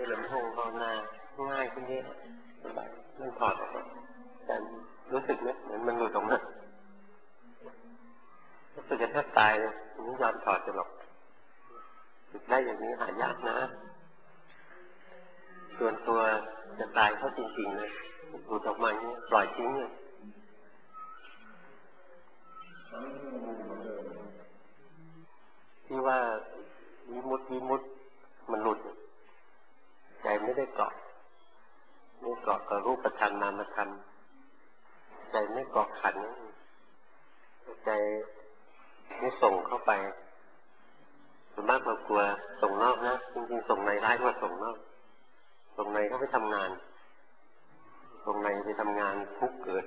ลำโพงภาวนาง่ายขึ้นเยอะสบายไม่ถอดแต่รู้สึกไหมเหมือนมันหลุดออกมารู้สึกจะแทบตายเลยไม่ยอมถอดจะหรอกฝึกได้อย่างนี้หายากนะส่วนตัวจะตายเขาจริงๆเลยหลุดออกมาเนี่ยปล่อยทิ้งเลยที่ว่าวิมุตติมันหลุดใจไม่ได้เกาะไม่เกาะกับรูปธรรมนามธรรมใจไม่เกาะขันใจไม่ส่งเข้าไปส่วนมากเรากลัวส่งนอกนะจริงๆส่งในร้ายกว่าส่งนอกส่งในเขาไปทำงานส่งในไปทำงานทุกข์เกิด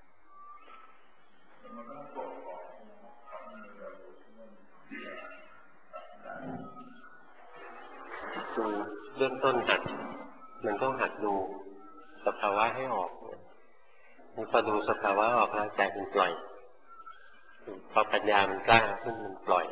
คือเริ่มต้นหัดมันต้องหัดดูสภาวะให้ออกพอดูสภาวะออกแล้วใจมันปล่อยพอปัญญามันกล้าขึ้นมันปล่อย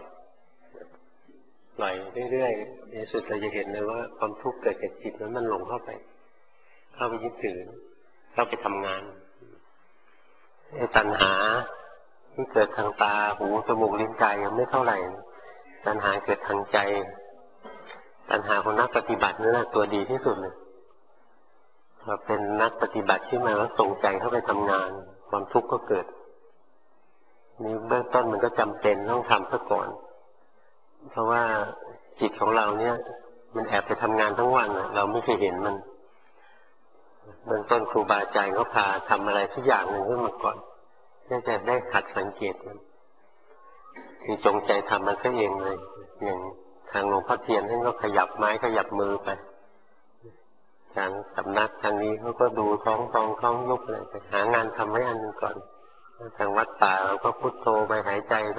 เรื่อยๆในสุดเราจะเห็นเลยว่าความทุกข์เกิดจากจิตนั้นมันหลงเข้าไปยึดถือเข้าไปทำงานตัณหาที่เกิดทางตาหูจมูกลิ้นกายยังไม่เท่าไหร่ตัณหาเกิดทางใจตัณหาของนักปฏิบัตินั่นแหละตัวดีที่สุดเลยเราเป็นนักปฏิบัติที่มาแล้วส่งใจเข้าไปทำงานความทุกข์ก็เกิดนี่เบื้องต้นมันก็จำเป็นต้องทำซะก่อนเพราะว่าจิตของเราเนี่ยมันแอบไปทำงานทั้งวันเราไม่เคยเห็นมันเบื้องต้นครูบาอาจารย์เขาพาทำอะไรทุกอย่างหนึ่งขึ้นมาก่อนเพื่อจะได้หัดสังเกตมันคือจงใจทำมันซะเองเลยอย่างทางหลวงพ่อเทียนท่านก็ขยับไม้ขยับมือไปทางสำนักทางนี้เขาก็ดูท้องยุบอะไรไปหางานทำไว้อันนึงก่อนทางวัดป่าเราก็พุทโธไปหายใจไป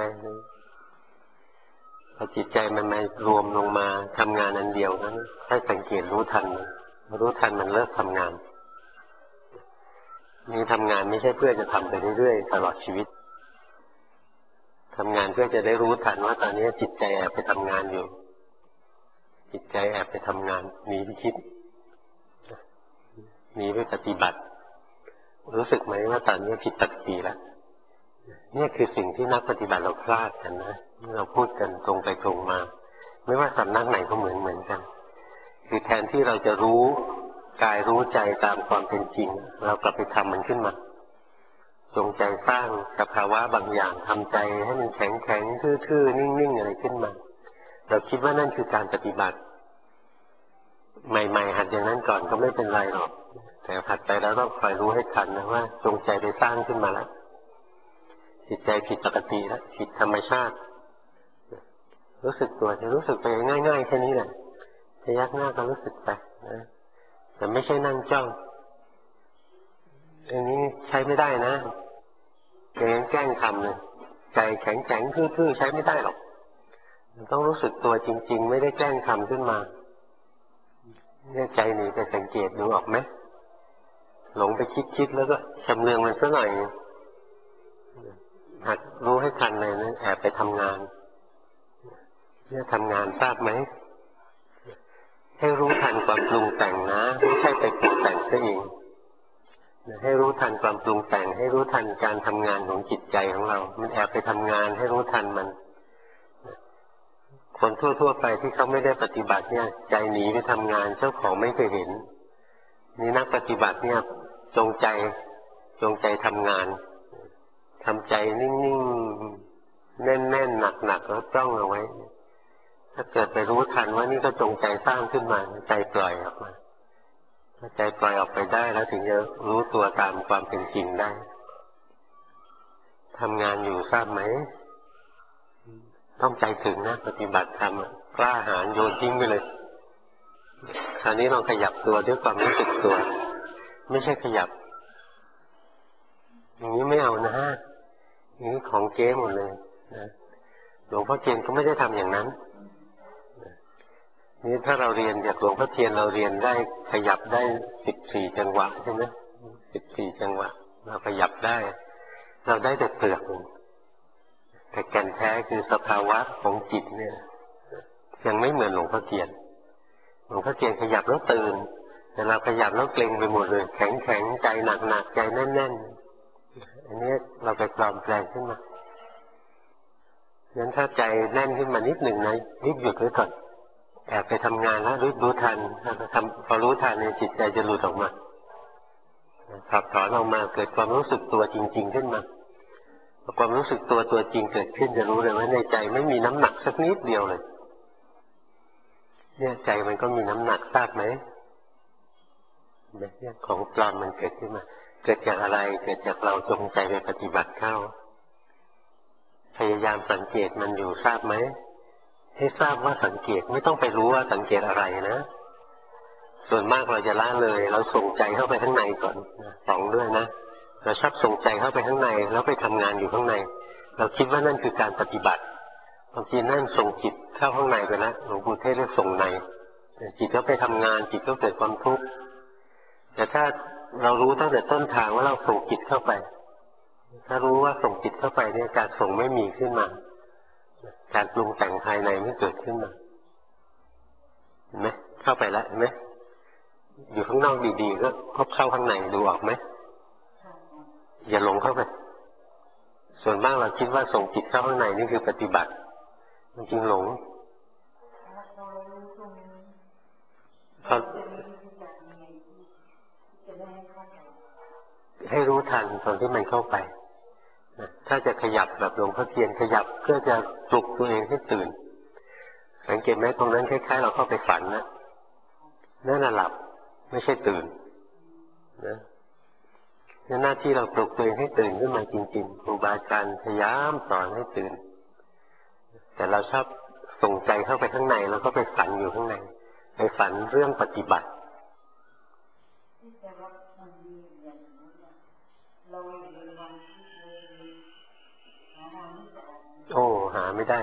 พอจิตใจมันมารวมลงมาทำงานอันเดียวนั้นให้สังเกตรู้ทันมันเลิกทำงานนี่ทำงานไม่ใช่เพื่อจะทำไปเรื่อยๆตลอดชีวิตทำงานเพื่อจะได้รู้ทันว่าตอนนี้จิตใจแอบไปทำงานอยู่จิตใจแอบไปทำงานหนีไปคิดหนีไปปฏิบัติรู้สึกไหมว่าตอนนี้ผิดปกติแล้วนี่คือสิ่งที่นักปฏิบัติเราพลาดกันนะเราพูดกันตรงไปตรงมาไม่ว่าสำนักไหนก็เหมือนกันคือแทนที่เราจะรู้กายรู้ใจตามความเป็นจริงเรากลับไปทำมันขึ้นมาจงใจสร้างสภาวะบางอย่างทำใจให้มันแข็งทื่อๆนิ่งๆอะไรขึ้นมาเราคิดว่านั่นคือการปฏิบัติใหม่ๆหัดอย่างนั้นก่อนก็ไม่เป็นไรหรอกแต่หัดไปแล้วต้องคอยรู้ให้ทันนะว่าจงใจไปสร้างขึ้นมาแล้วจิตใจผิดปกติแล้วผิดธรรมชาติรู้สึกตัวจะรู้สึกไปง่ายๆแค่นี้แหละพยักหน้าก็รู้สึกไปนะแต่ไม่ใช่นั่งจ้องอย่างนี้ใช้ไม่ได้นะอย่างนั้นแกล้งทำเลยใจแข็งทื่อๆใช้ไม่ได้หรอกมันต้องรู้สึกตัวจริงๆไม่ได้แกล้งทำขึ้นมาเนี่ยใจหนีไปสังเกตดูออกไหมหลงไปคิดแล้วก็ชำเลืองมันซะหน่อยหัดรู้ให้ทันเลยนะแอบไปทำงานเนี่ยทำงานทราบไหมให้รู้ทันความปรุงแต่งนะไม่ใช่ไปปรุงแต่งซะเองให้รู้ทันความปรุงแต่งให้รู้ทันการทำงานของจิตใจของเรามันแอบไปทำงานให้รู้ทันมันคนทั่วไปที่เขาไม่ได้ปฏิบัติเนี่ยใจหนีไปทำงานเจ้าของไม่เคยเห็นนี่นักปฏิบัติเนี่ยจงใจทำงานทำใจนิ่งๆแน่นๆหนักๆแล้วจ้องเอาไว้ถ้าเกิดไปรู้ทันว่านี่ก็จงใจสร้างขึ้นมาใจปล่อยออกมาถ้าใจปล่อยออกไปได้แล้วถึงจะรู้ตัวตามความเป็นจริงได้ทำงานอยู่ทราบไหมต้องใจถึงนะปฏิบัติธรรมกล้าหาญโยนทิ้งไปเลยคราวนี้ลองขยับตัวด้วยความรู้สึกตัวไม่ใช่ขยับอย่างนี้ไม่เอานะอย่างนี้ของเก๊หมดเลยนะหลวงพ่อเทียนก็ไม่ได้ทำอย่างนั้นนี่ถ้าเราเรียนจากหลวงพ่อเทียนเราเรียนได้ขยับได้14 จังหวะใช่ไหม14 จังหวะเราขยับได้เราได้แต่เปลือกแต่แก่นแท้คือสภาวะของจิตเนี่ยยังไม่เหมือนหลวงพ่อเทียนหลวงพ่อเทียนขยับแล้วตื่นแต่เราขยับแล้วเกร็งไปหมดเลยแข็งแข็งใจหนักหนักใจแน่นแน่นอันนี้เราไปปลอมแปลงขึ้นมางั้นถ้าใจแน่นขึ้นมานิดหนึ่งนะรีบหยุดไว้ก่อนแอบไปทำงานแล้วรู้ทันพอรู้ทันเนี่ยจิตใจจะหลุดออกมาขับถอนออกมาเกิดความรู้สึกตัวจริงๆขึ้นมาพอความรู้สึกตัวจริงเกิดขึ้นจะรู้เลยว่าในใจไม่มีน้ำหนักสักนิดเดียวเลยเนี่ยใจมันก็มีน้ำหนักทราบไหมเนี่ยของปลอมมันเกิดขึ้นมาเกิดจากอะไรเกิดจากเราจงใจไปปฏิบัติเข้าพยายามสังเกตมันอยู่ทราบไหมให้ทราบว่าสังเกตไม่ต้องไปรู้ว่าสังเกตอะไรนะส่วนมากเราจะละเลยเราส่งใจเข้าไปข้างในก่อนสองด้วยนะเราชอบส่งใจเข้าไปข้างในแล้วไปทำงานอยู่ข้างในเราคิดว่านั่นคือการปฏิบัติบางทีนั่นส่งจิตเข้าข้างในไปแล้วหลวงปู่เทศเรียกส่งในจิตก็ไปทำงานจิตก็เกิดความทุกข์แต่ถ้าเรารู้ตั้งแต่ต้นทางว่าเราส่งจิตเข้าไปถ้ารู้ว่าส่งจิตเข้าไปเนี่ยการส่งไม่มีขึ้นมาการปรุงแต่งภายในไม่เกิดขึ้นมาเห็นไหมเข้าไปแล้วเห็นไหมอยู่ข้างนอกดีๆก็เข้าข้างในดูออกไหมอย่าหลงเข้าไปส่วนมากเราคิดว่าส่งจิตเข้าข้างในนี่คือปฏิบัติจริงหลงให้รู้ทันตอนที่มันเข้าไปถ้าจะขยับแบบหลวงพ่อเทียนขยับเพื่อจะปลุกตัวเองให้ตื่นสังเกตไหมตรงนั้นคล้ายๆเราเข้าไปฝันนะนั่นน่ะหลับไม่ใช่ตื่นนะหน้าที่เราปลุกตัวเองให้ตื่นขึ้นมาจริงๆครูบาอาจารย์พยายามสอนให้ตื่นแต่เราชอบส่งใจเข้าไปข้างในแล้วก็ไปฝันอยู่ข้างในไปฝันเรื่องปฏิบัติโอ้หาไม่ได้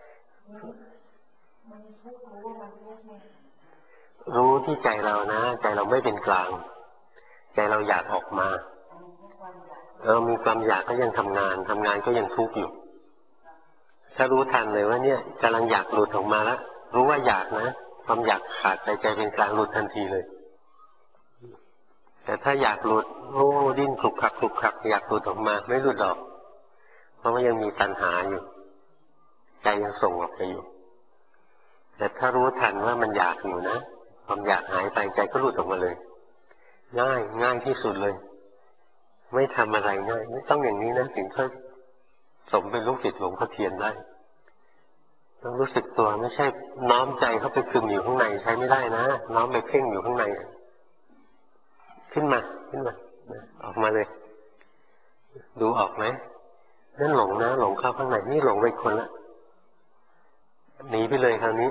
รู้ที่ใจเรานะใจเราไม่เป็นกลางใจเราอยากออกมามีความอยากก็ยังทำงานก็ยังทุกข์อยู่ถ้ารู้ทันเลยว่าเนี่ยกำลังอยากหลุดออกมาแล้วรู้ว่าอยากนะความอยากขาดใจเป็นกลางหลุดทันทีเลยแต่ถ้าอยากหลุดดิ้นคลุกคลักอยากหลุดออกมาไม่หลุดออกเพราะว่ายังมีตัณหาอยู่ใจยังส่งออกไปอยู่แต่ถ้ารู้ทันว่ามันอยากอยู่นะความอยากหายไปใจก็หลุดออกมาเลยง่ายที่สุดเลยไม่ทำอะไรง่ายไม่ต้องอย่างนี้นะถึงค่อยสมเป็นลูกศิษย์หลวงพ่อเทียนได้ต้องรู้สึกตัวไม่ใช่น้อมใจเข้าไปคึมอยู่ข้างในใช้ไม่ได้นะน้อมไปเพ่งอยู่ข้างในขึ้นมาออกมาเลยดูออกไหมนั่นหลงนะหลงเข้าข้างในนี่หลงไปคนละหนีไปเลยคราวนี้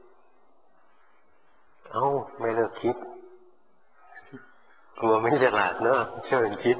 ไม่เลิกคิดกลัวไม่ฉลาดเนอะเชิญคิด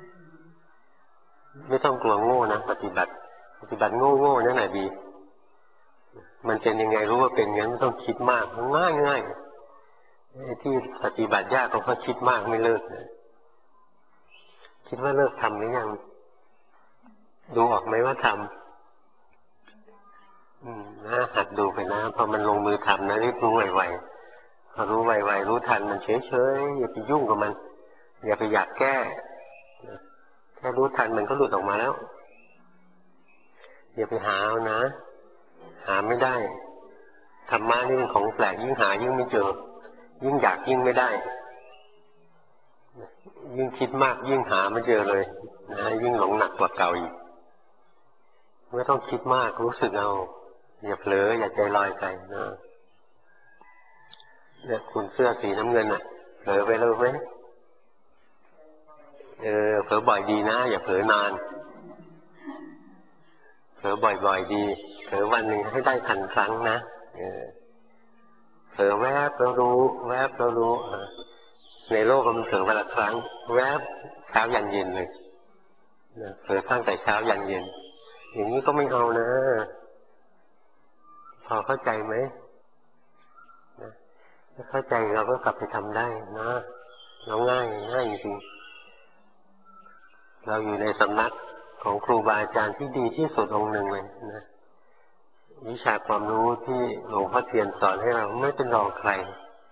ไม่ต้องกลัวโง่นะปฏิบัติโง่นั่นแหละดีมันเป็นยังไงรู้ว่าเป็นงั้นไม่ต้องคิดมากง่ายที่ปฏิบัติยากก็เพราะคิดมากไม่เลิกนะคิดว่าเลิกทำหรือยังดูออกไหมว่าทำนะหัดดูไปนะพอมันลงมือทำนะรีบรู้ไวๆพอรู้ไวๆรู้ทันมันเฉยๆอย่าไปยุ่งกับมันอย่าไปอยากแก้แค่รู้ทันมันก็หลุดออกมาแล้วอย่าไปหาเอานะหาไม่ได้ธรรมะนี่เป็นของแปลกยิ่งหายิ่งไม่เจอยิ่งอยากยิ่งไม่ได้ยิ่งคิดมากยิ่งหาไม่เจอเลยนะยิ่งหลงหนักกว่าเก่าอีกไม่ต้องคิดมากรู้สึกเอาอย่าเผลออย่าใจลอยไปนะเนี่ยคุณเสื้อสีน้ำเงินน่ะเผลอไปแล้วไหมเผลอบ่อยดีนะอย่าเผลอนานเผลอบ่อยๆดีเผลอวันหนึ่งให้ได้1,000 ครั้งนะเผลอแวบแล้วรู้แวบแล้วรู้ในโลกมันเผลอวันละครั้งแวบเช้ายันเย็นเลยเผลอตั้งแต่เช้ายันเย็นอย่างนี้ก็ไม่เอานะพอเข้าใจไหมถ้าเข้าใจเราก็กลับไปทำได้นะเราง่ายจริงเราอยู่ในสำนักของครูบาอาจารย์ที่ดีที่สุดองค์หนึ่งเลยนะวิชาความรู้ที่หลวงพ่อเทียนสอนให้เราไม่เป็นรองใคร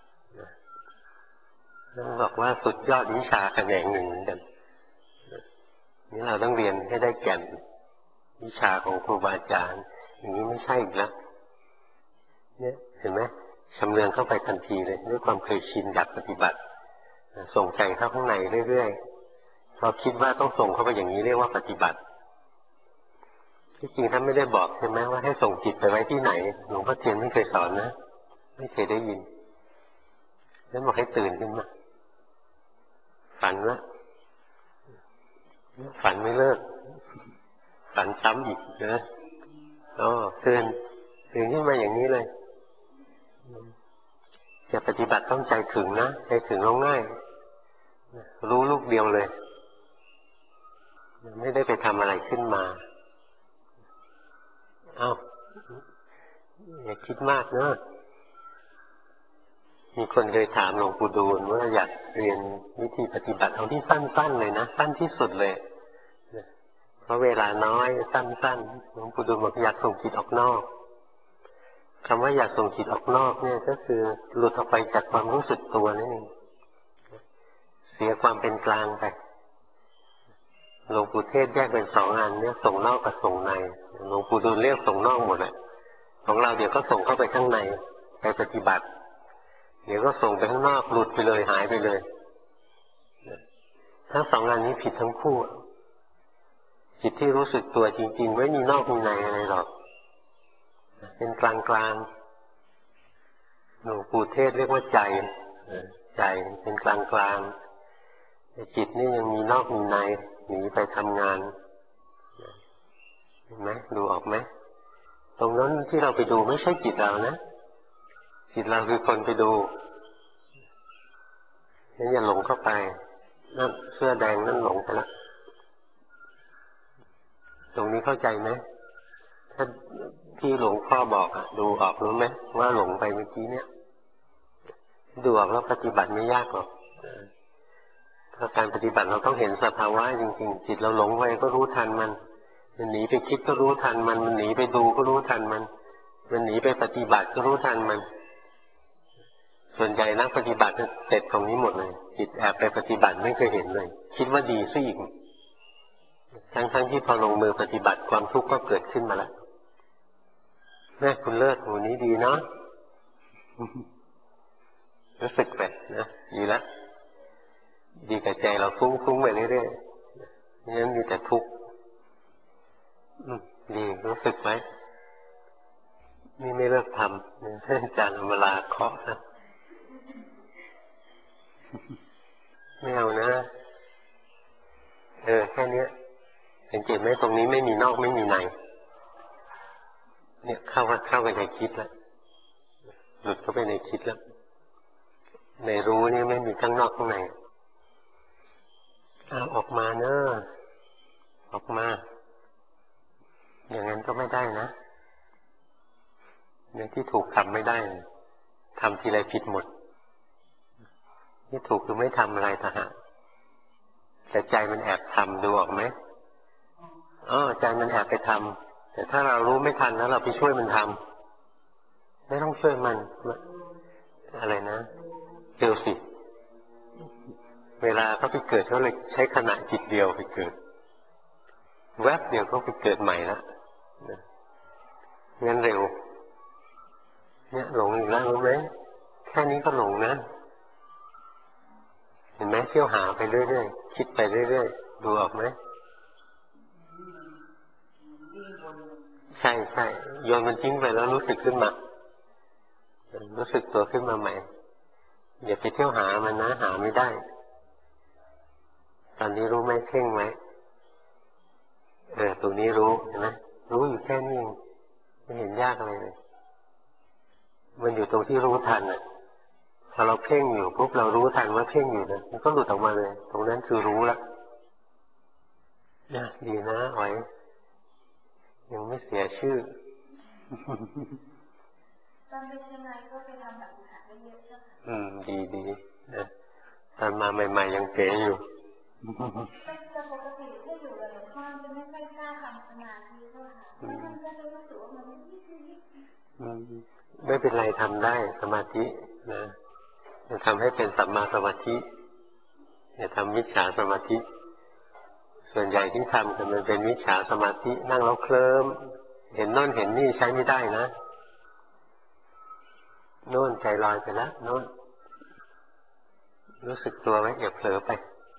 ต้องบอกว่าสุดยอดวิชาแขนงหนึ่งเหมือนกันนี่เราต้องเรียนให้ได้แก่นวิชาของครูบาอาจารย์อย่างนี้ไม่ใช่อีกแล้วเนี่ยเห็นไหมชำเลืองเข้าไปทันทีเลยด้วยความเคยชินอยากปฏิบัติส่งใจเข้าข้างในเรื่อยๆเราคิดว่าต้องส่งเข้าไปอย่างนี้เรียกว่าปฏิบัติที่จริงท่านไม่ได้บอกใช่ไหมว่าให้ส่งจิตไปไว้ที่ไหนหลวงพ่อเทียนไม่เคยสอนนะไม่เคยได้ยินท่านบอกให้ตื่นขึ้นมาฝันละฝันไม่เลิกฝันซ้ำอีกนะตื่นขึ้นมาอย่างนี้เลยจะปฏิบัติต้องใจถึงนะใจถึงเราง่ายรู้ลูกเดียวเลยไม่ได้ไปทำอะไรขึ้นมาอย่าคิดมากนะมีคนเคยถามหลวงปู่ดูลว่าอยากเรียนวิธีปฏิบัติเอาที่สั้นๆเลยนะสั้นที่สุดเลยเพราะเวลาน้อยสั้นๆหลวงปู่ดูลบอกอยากส่งจิตออกนอกคำว่าอยากส่งจิตออกนอกเนี่ยก็คือหลุดออกไปจากความรู้สึกตัวนั่นเองเสียความเป็นกลางไปหลวงปู่เทศแยกเป็นสองอันเนี่ยส่งนอกกับส่งในหลวงปู่ดูลเรียกส่งนอกหมดแหละของเราเดี๋ยวก็ส่งเข้าไปข้างในไปปฏิบัติเดี๋ยวก็ส่งไปข้างนอกหลุดไปเลยหายไปเลยทั้งสองอันนี้ผิดทั้งคู่จิตที่รู้สึกตัวจริงๆไม่มีนอกมีในอะไรหรอกเป็นกลางๆหลวงปู่เทศเรียกว่าใจเป็นกลางๆจิตนี่ยังมีนอกมีในหนีไปทำงานเห็นไหมดูออกไหมตรงนั้นที่เราไปดูไม่ใช่จิตเรานะจิตเราคือคนไปดูงั้นอย่าหลงเข้าไปนั่นเสื้อแดงนั่นหลงไปแล้วตรงนี้เข้าใจไหมถ้าที่หลวงพ่อบอกดูออกรู้ไหมว่าหลงไปเมื่อกี้เนี่ยดูออกแล้วปฏิบัติไม่ยากหรอกถ้าการปฏิบัติเราต้องเห็นสภาวะจริงๆจิตเราหลงไปก็รู้ทันมันหนีไปคิดก็รู้ทันมันหนีไปดูก็รู้ทันมันหนีไปปฏิบัติก็รู้ทันมันส่วนใหญ่นักปฏิบัติเสร็จตรงนี้หมดเลยจิตแอบไปปฏิบัติไม่เคยเห็นเลยคิดว่าดีซะอีกทั้งที่พอลงมือปฏิบัติความทุกข์ก็เกิดขึ้นมาแล้วแม่คุณเลิศหมูนี้ดีเนาะรู้สึกแบบนะดีแล้วดีกับใจเราฟุ้งไปเรื่อยๆงั้นมีแต่ทุกข์ดีรู้สึกไหมนี่ไม่เลิกทำท่านอาจารย์เวลาเคาะนะไม่เอานะแค่นี้สังเกตไหมตรงนี้ไม่มีนอกไม่มีในเนี่ยเข้าไปในคิดแล้วหลุดเข้าไปในคิดแล้วในรู้นี่ไม่มีข้างนอกข้างในออกมาเนอะออกมาอย่างนั้นก็ไม่ได้นะในที่ถูกทำไม่ได้ทำทีไรผิดหมดที่ถูกคือไม่ทำอะไรต่างหากแต่ใจมันแอบทำดูออกไหมใจมันแอบไปทำแต่ถ้าเรารู้ไม่ทันแล้วเราไปช่วยมันทำไม่ต้องช่วยมันอะไรนะเร็วสิเวลาเขาไปเกิดเขาเลยใช้ขณะจิตเดียวไปเกิดแวบเดียวเขาไปเกิดใหม่แล้วงั้นเร็วเนี่ยหลงอีกแล้วรู้ไหมแค่นี้ก็หลงนะเห็นไหมเที่ยวหาไปเรื่อยๆคิดไปเรื่อยๆดูออกไหมใช่โยนมันทิ้งไปแล้วรู้สึกขึ้นมารู้สึกตัวขึ้นมาใหม่อย่าไปเที่ยวหามันนะหาไม่ได้ตอนนี้รู้ไหมเพ่งไหมตรงนี้รู้เห็นไหมรู้อยู่แค่นี้เองไม่เห็นยากอะไรเลยมันอยู่ตรงที่รู้ทันพอเราเพ่งอยู่ปุ๊บเรารู้ทันว่าเพ่งอยู่นะมันก็หลุดออกมาเลยตรงนั้นคือรู้ละดีนะอ๋อยยังไม่เสียชื่อตอนเป็นยังไงก็ไปทำแบบหาได้เยอะใช่ไหมดีนะตอนมาใหม่ๆยังเก๋อยู่แต่ปกติถ้าอยู่กับหลวงพ่อจะไม่ค่อยกล้าทำสมาธิเท่าไหร่มันก็จะรู้สึกว่ามันนิดไม่เป็นไรทำได้สมาธินะจะทำให้เป็นสัมมาสมาธิจะทำมิจฉาสมาธิส่วนใหญ่ที่ทำกันมันเป็นมิจฉาสมาธินั่งแล้วเคลิ้มเห็นโน่นเห็นนี่ใช้ไม่ได้นะโน่นใจลอยไปแล้วโน่นรู้สึกตัวไหมอย่าเผลอไป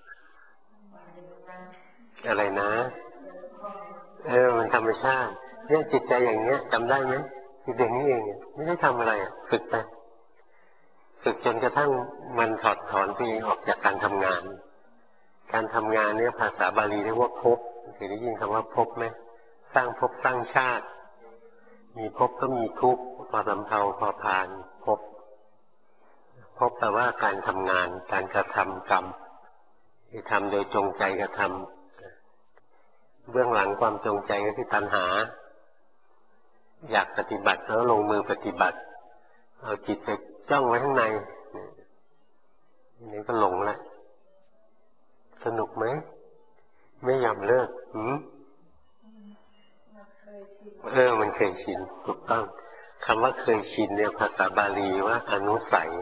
อะไรนะมันธรรมชาติเนี่ยจิตใจอย่างเนี้ยจำได้ไหมจิตอย่างนี้เองไม่ได้ทำอะไรฝึกไปฝึกจนกระทั่งมันถอดถอนตัวเองออกจากการทำงานการทำงานเนี่ยภาษาบาลีเรียกว่าภพเคยได้ยินคำว่าภพไหมสร้างภพสร้างชาติมีภพก็มีทุกข์พอสำเภาพอพานภพแปลว่าการทำงานการกระทำกรรมที่ทำโดยจงใจกระทำเบื้องหลังความจงใจก็คือตัณหาอยากปฏิบัติแล้วลงมือปฏิบัติเอาจิตไปจ้องไว้ข้างในนี่ก็หลงละสนุกไหมไม่ยอมเลิกมันเคยชินถูกต้องคำว่าเคยชินเนี่ยภาษาบาลีว่าอนุสัย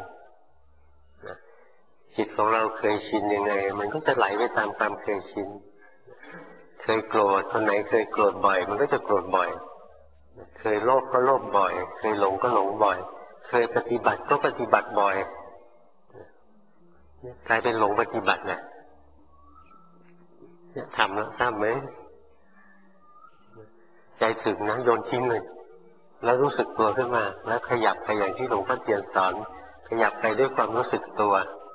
จิตของเราเคยชินยังไงมันก็จะไหลไปตามความเคยชินเคยโกรธคนไหนเคยโกรธบ่อยมันก็จะโกรธบ่อยเคยโลภก็โลภบ่อยเคยหลงก็หลงบ่อยเคยปฏิบัติก็ปฏิบัติบ่อยกลายเป็นหลงปฏิบัติเนี่ยทำแล้วทราบไหมใจถึงนะโยนทิ้งเลยแล้วรู้สึกตัวขึ้นมาแล้วขยับไปอย่างที่หลวงพ่อเทียนสอนขยับไปด้วยความรู้สึกตัว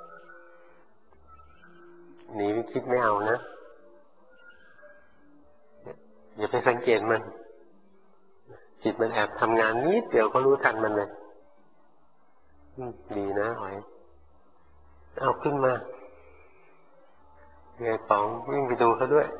หนีไม่คิดไม่เอานะอย่าไปสังเกตมันจิตมันแอบทำงานนิดเดียวก็รู้ทันมันเลยดีนะหอยเอาขึ้นมาไงป๋องวิ่งไปดูเขาด้วย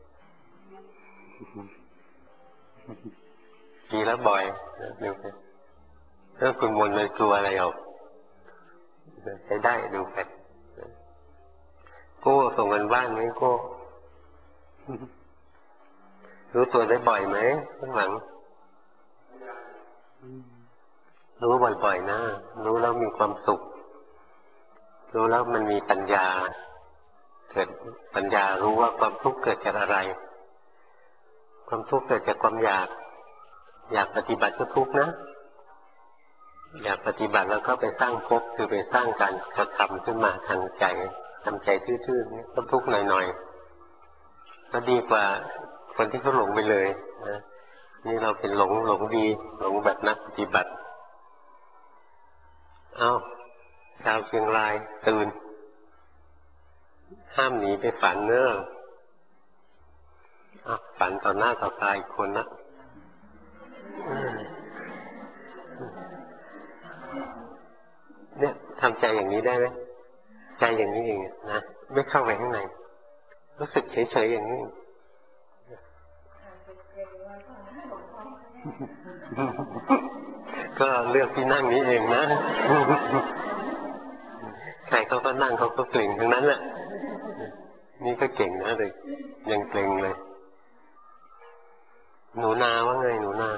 ดีแล้วบ่อยดูไปคุณมนเลยกลัวอะไรหรอกใช้ได้ดูไปโก้ส่งกันบ้านไหมโก้รู้ตัวได้บ่อยไหมข้างหลังรู้บ่อยๆนะรู้แล้วมีความสุขรู้แล้วมันมีปัญญาเกิดปัญญารู้ว่าความทุกข์เกิดจากอะไรความทุกข์เกิดจากความอยากปฏิบัติก็ทุกข์นะอยากปฏิบัติแล้วก็ไปสร้างภพคือไปสร้างการกระทำขึ้นมาทางใจทำใจทื่อๆนี่ก็ทุกข์หน่อยๆก็ดีกว่าคนที่เขาหลงไปเลยนะนี่เราเป็นหลงดีหลงแบบนักปฏิบัติชาวเชียงรายตื่นห้ามหนีไปฝันเนอะฝันต่อหน้าต่อตาอีกคนนะเนี่ยทำใจอย่างนี้ได้ไหมใจอย่างนี้เองนะไม่เข้าไปข้างในรู้สึกเฉยๆอย่างนี้ก็เลือกที่นั่งนี้เองนะใครเขาก็นั่งเขาก็เกร็งทั้งนั้นแหละนี่ก็เก่งนะเลยยังเกร็งเลยหนูนาว่าไงหนูนา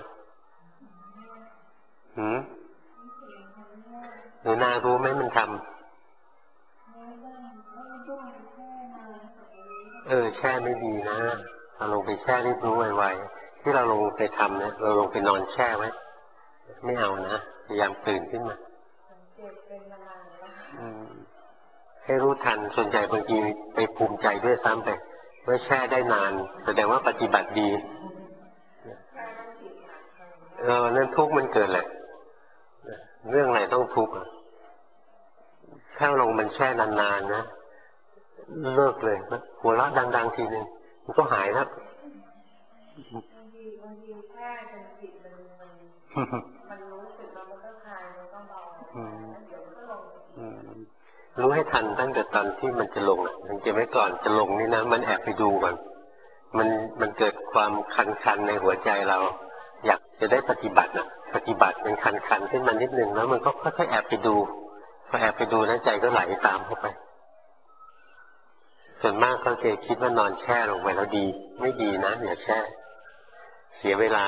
หนูนารู้ไหมมันทำแช่ไม่ดีนะเราลงไปแช่รีบรู้ไวๆที่เราลงไปทำนะเราลงไปนอนแช่ไว้ไม่เอานะพยายามตื่นขึ้นมาให้รู้ทันส่วนใหญ่บางทีไปภูมิใจด้วยซ้ำไปว่าแช่ได้นานแสดงว่าปฏิบัติดีนั่นทุกข์มันเกิดแหละเรื่องอะไรต้องทุกข์ถ้าลงมันแช่นานๆนะเลิกเลยนะหัวเราะดังๆทีนึงมันก็หายแล้วบางทีแค่จนจิตมันรู้สึกแล้วมันก็คลายมันก็เบาเดี๋ยวมันก็ลงรู้ให้ทันตั้งแต่ตอนที่มันจะลงสังเกตไว้ก่อนจะลงนี่นะมันแอบไปดูก่อนมันเกิดความคันๆในหัวใจเราอยากจะได้ปฏิบัติปฏิบัติมันคันๆขึ้นมานิดนึงแล้วมันก็ค่อยๆแอบไปดูพอแอบไปดูนะใจก็ไหลตามเข้าไปส่วนมากเขาจะคิดว่านอนแช่ลงไปแล้วดีไม่ดีนะอย่าแช่เสียเวลา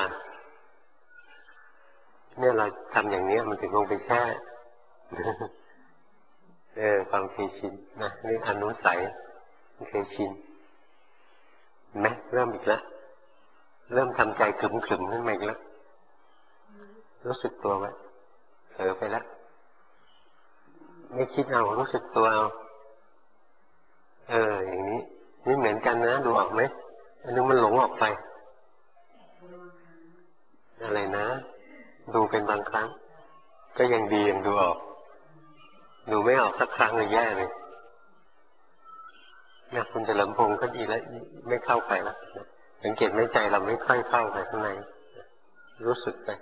เนี่ยเราทำอย่างนี้มันถึงลงไปแช่ความเคยชินนะนี่อนุสัยเคยชินไหมเริ่มอีกแล้วเริ่มทำใจขรึมๆขึ้นมาอีกแล้วรู้สึกตัวไว้เผลอไปแล้วไม่คิดเอารู้สึกตัวเอาอย่างนี้นี่เหมือนกันนะดูออกไหมอันนึงมันหลงออกไปอะไรนะดูเป็นบางครั้งก็ยังดียังดูออกดูไม่ออกสักครั้งเลยแย่เลยเนี่ยคุณเฉลิมพงศ์ก็ดีแล้วไม่เข้าไปแล้วสังเกตไหมใจเราไม่ค่อยเข้าไปข้างในรู้สึกไป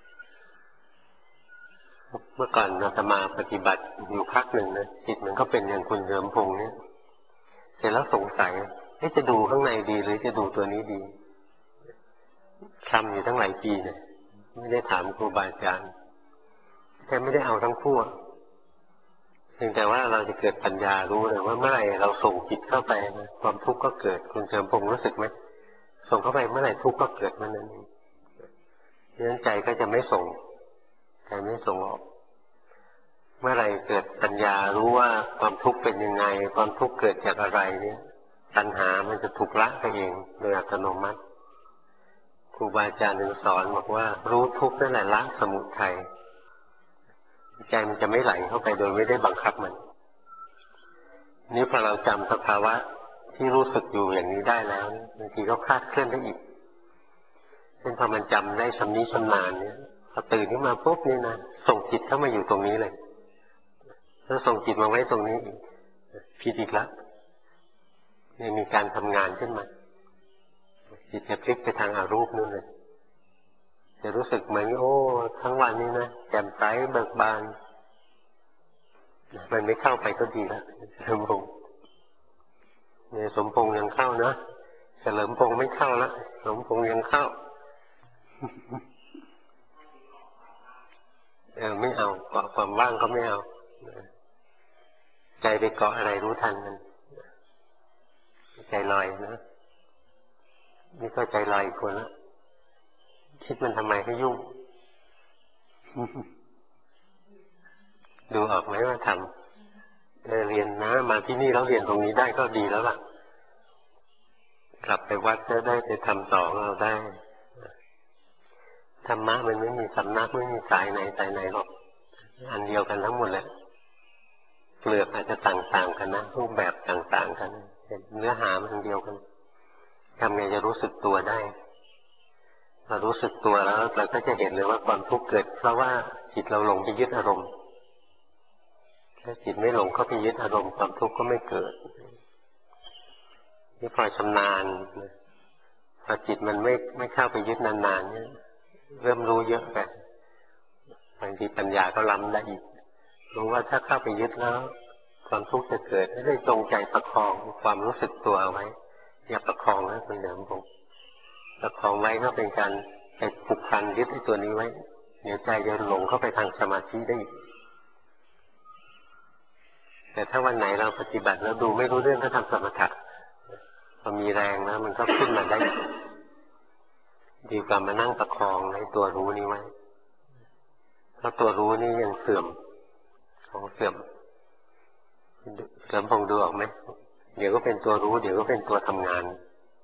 เมื่อก่อนอาตมาปฏิบัติอยู่พักหนึ่งนะจิตมันก็เป็นอย่างคุณเฉลิมพงศ์เนี่ยเสร็จแล้วสงสัยจะดูข้างในดีหรือจะดูตัวนี้ดีทำอยู่ตั้งหลายปีเนี่ยไม่ได้ถามครูบาอาจารย์แต่ไม่ได้เอาทั้งคู่เพียงแต่ว่าเราจะเกิดปัญญารู้เลยว่าเมื่อไหร่เราส่งจิตเข้าไปความทุกข์ก็เกิดคุณเฉลิมพงศ์รู้สึกไหมส่งเข้าไปเมื่อไหร่ทุกข์ก็เกิดมันนั้นเองเพราะฉะนั้นใจก็จะไม่ส่งใจไม่ส่งออกเมื่อไหร่เกิดปัญญารู้ว่าความทุกข์เป็นยังไงความทุกข์เกิดจากอะไรเนี่ยตัณหามันจะถูกละไปเองโดยอัตโนมัติครูบาอาจารย์สอนบอกว่ารู้ทุกข์นั่นแหละละสมุทัยใจมันจะไม่ไหลเข้าไปโดยไม่ได้บังคับมันนี่พอเราจำสภาวะที่รู้สึกอยู่อย่างนี้ได้แล้วบางทีก็คลาดเคลื่อนได้อีกเช่นพอมันจำได้ชำนิชำนาญเนี่ยพอตื่นขึ้นมาปุ๊บนี่นะส่งจิตเข้ามาอยู่ตรงนี้เลยแล้วส่งจิตมาไว้ตรงนี้อีกผิดอีกแล้วนี่มีการทำงานขึ้นมาจิตจะพลิกไปทางอารูปนู่นเลยจะรู้สึกเหมือนทั้งวันนี้นะแจ่มใสเบิกบานมันไม่เข้าไปก็ดีแล้วสมพงษ์เนี่ยสมพงษ์ยังเข้านะเฉลิมพงษ์ไม่เข้าแล้วสมพงษ์ยังเข้าไม่เอาเกาะความว่างก็ไม่เอาใจไปเกาะอะไรรู้ทันมันใจลอยนะนี่ก็ใจลอยอีกคนละคิดมันทำไมให้ยุ่งดูออกไหมว่าทำเรียนนะมาที่นี่แล้วเรียนตรงนี้ได้ก็ดีแล้วล่ะกลับไปวัดจะได้ไปทำต่อเราได้ธรรมะมันไม่มีสำนักไม่มีสายไหนสายไหนหรอกอันเดียวกันทั้งหมดแหละเปลือกอาจจะต่างๆกันนะรูปแบบต่างๆกันเนื้อหามันเดียวกันทำไงจะรู้สึกตัวได้เรารู้สึกตัวแล้วเราก็จะเห็นเลยว่าความทุกข์เกิดเพราะว่าจิตเราหลงไปยึดอารมณ์ถ้าจิตไม่หลงเข้าไปยึดอารมณ์ความทุกข์ก็ไม่เกิดนี่พอชำนาญพอจิตมันไม่เข้าไปยึดนานๆเนี่ยเริ่มรู้เยอะไปบางทีปัญญาก็ล้ำได้อีกรู้ว่าถ้าเข้าไปยึดแล้วความทุกข์จะเกิดให้จงใจประคองความรู้สึกตัวเอาไว้อย่าประคองนะคุณเหลิมพงศ์ประคองไว้ก็เป็นการไปผูกพันยึดไอ้ตัวนี้ไว้เดี๋ยวใจจะหลงเข้าไปทางสมาธิได้อีกแต่ถ้าวันไหนเราปฏิบัติแล้วดูไม่รู้เรื่องก็ทำสมถะพอมีแรงนะมันก็ขึ้นมาได้ดีกว่ามานั่งประคองในตัวรู้นี้ไว้เพราะตัวรู้นี่ยังเสื่อมของเสื่อมเสื่อมพงดูออกไหมเดี๋ยวก็เป็นตัวรู้เดี๋ยวก็เป็นตัวทำงาน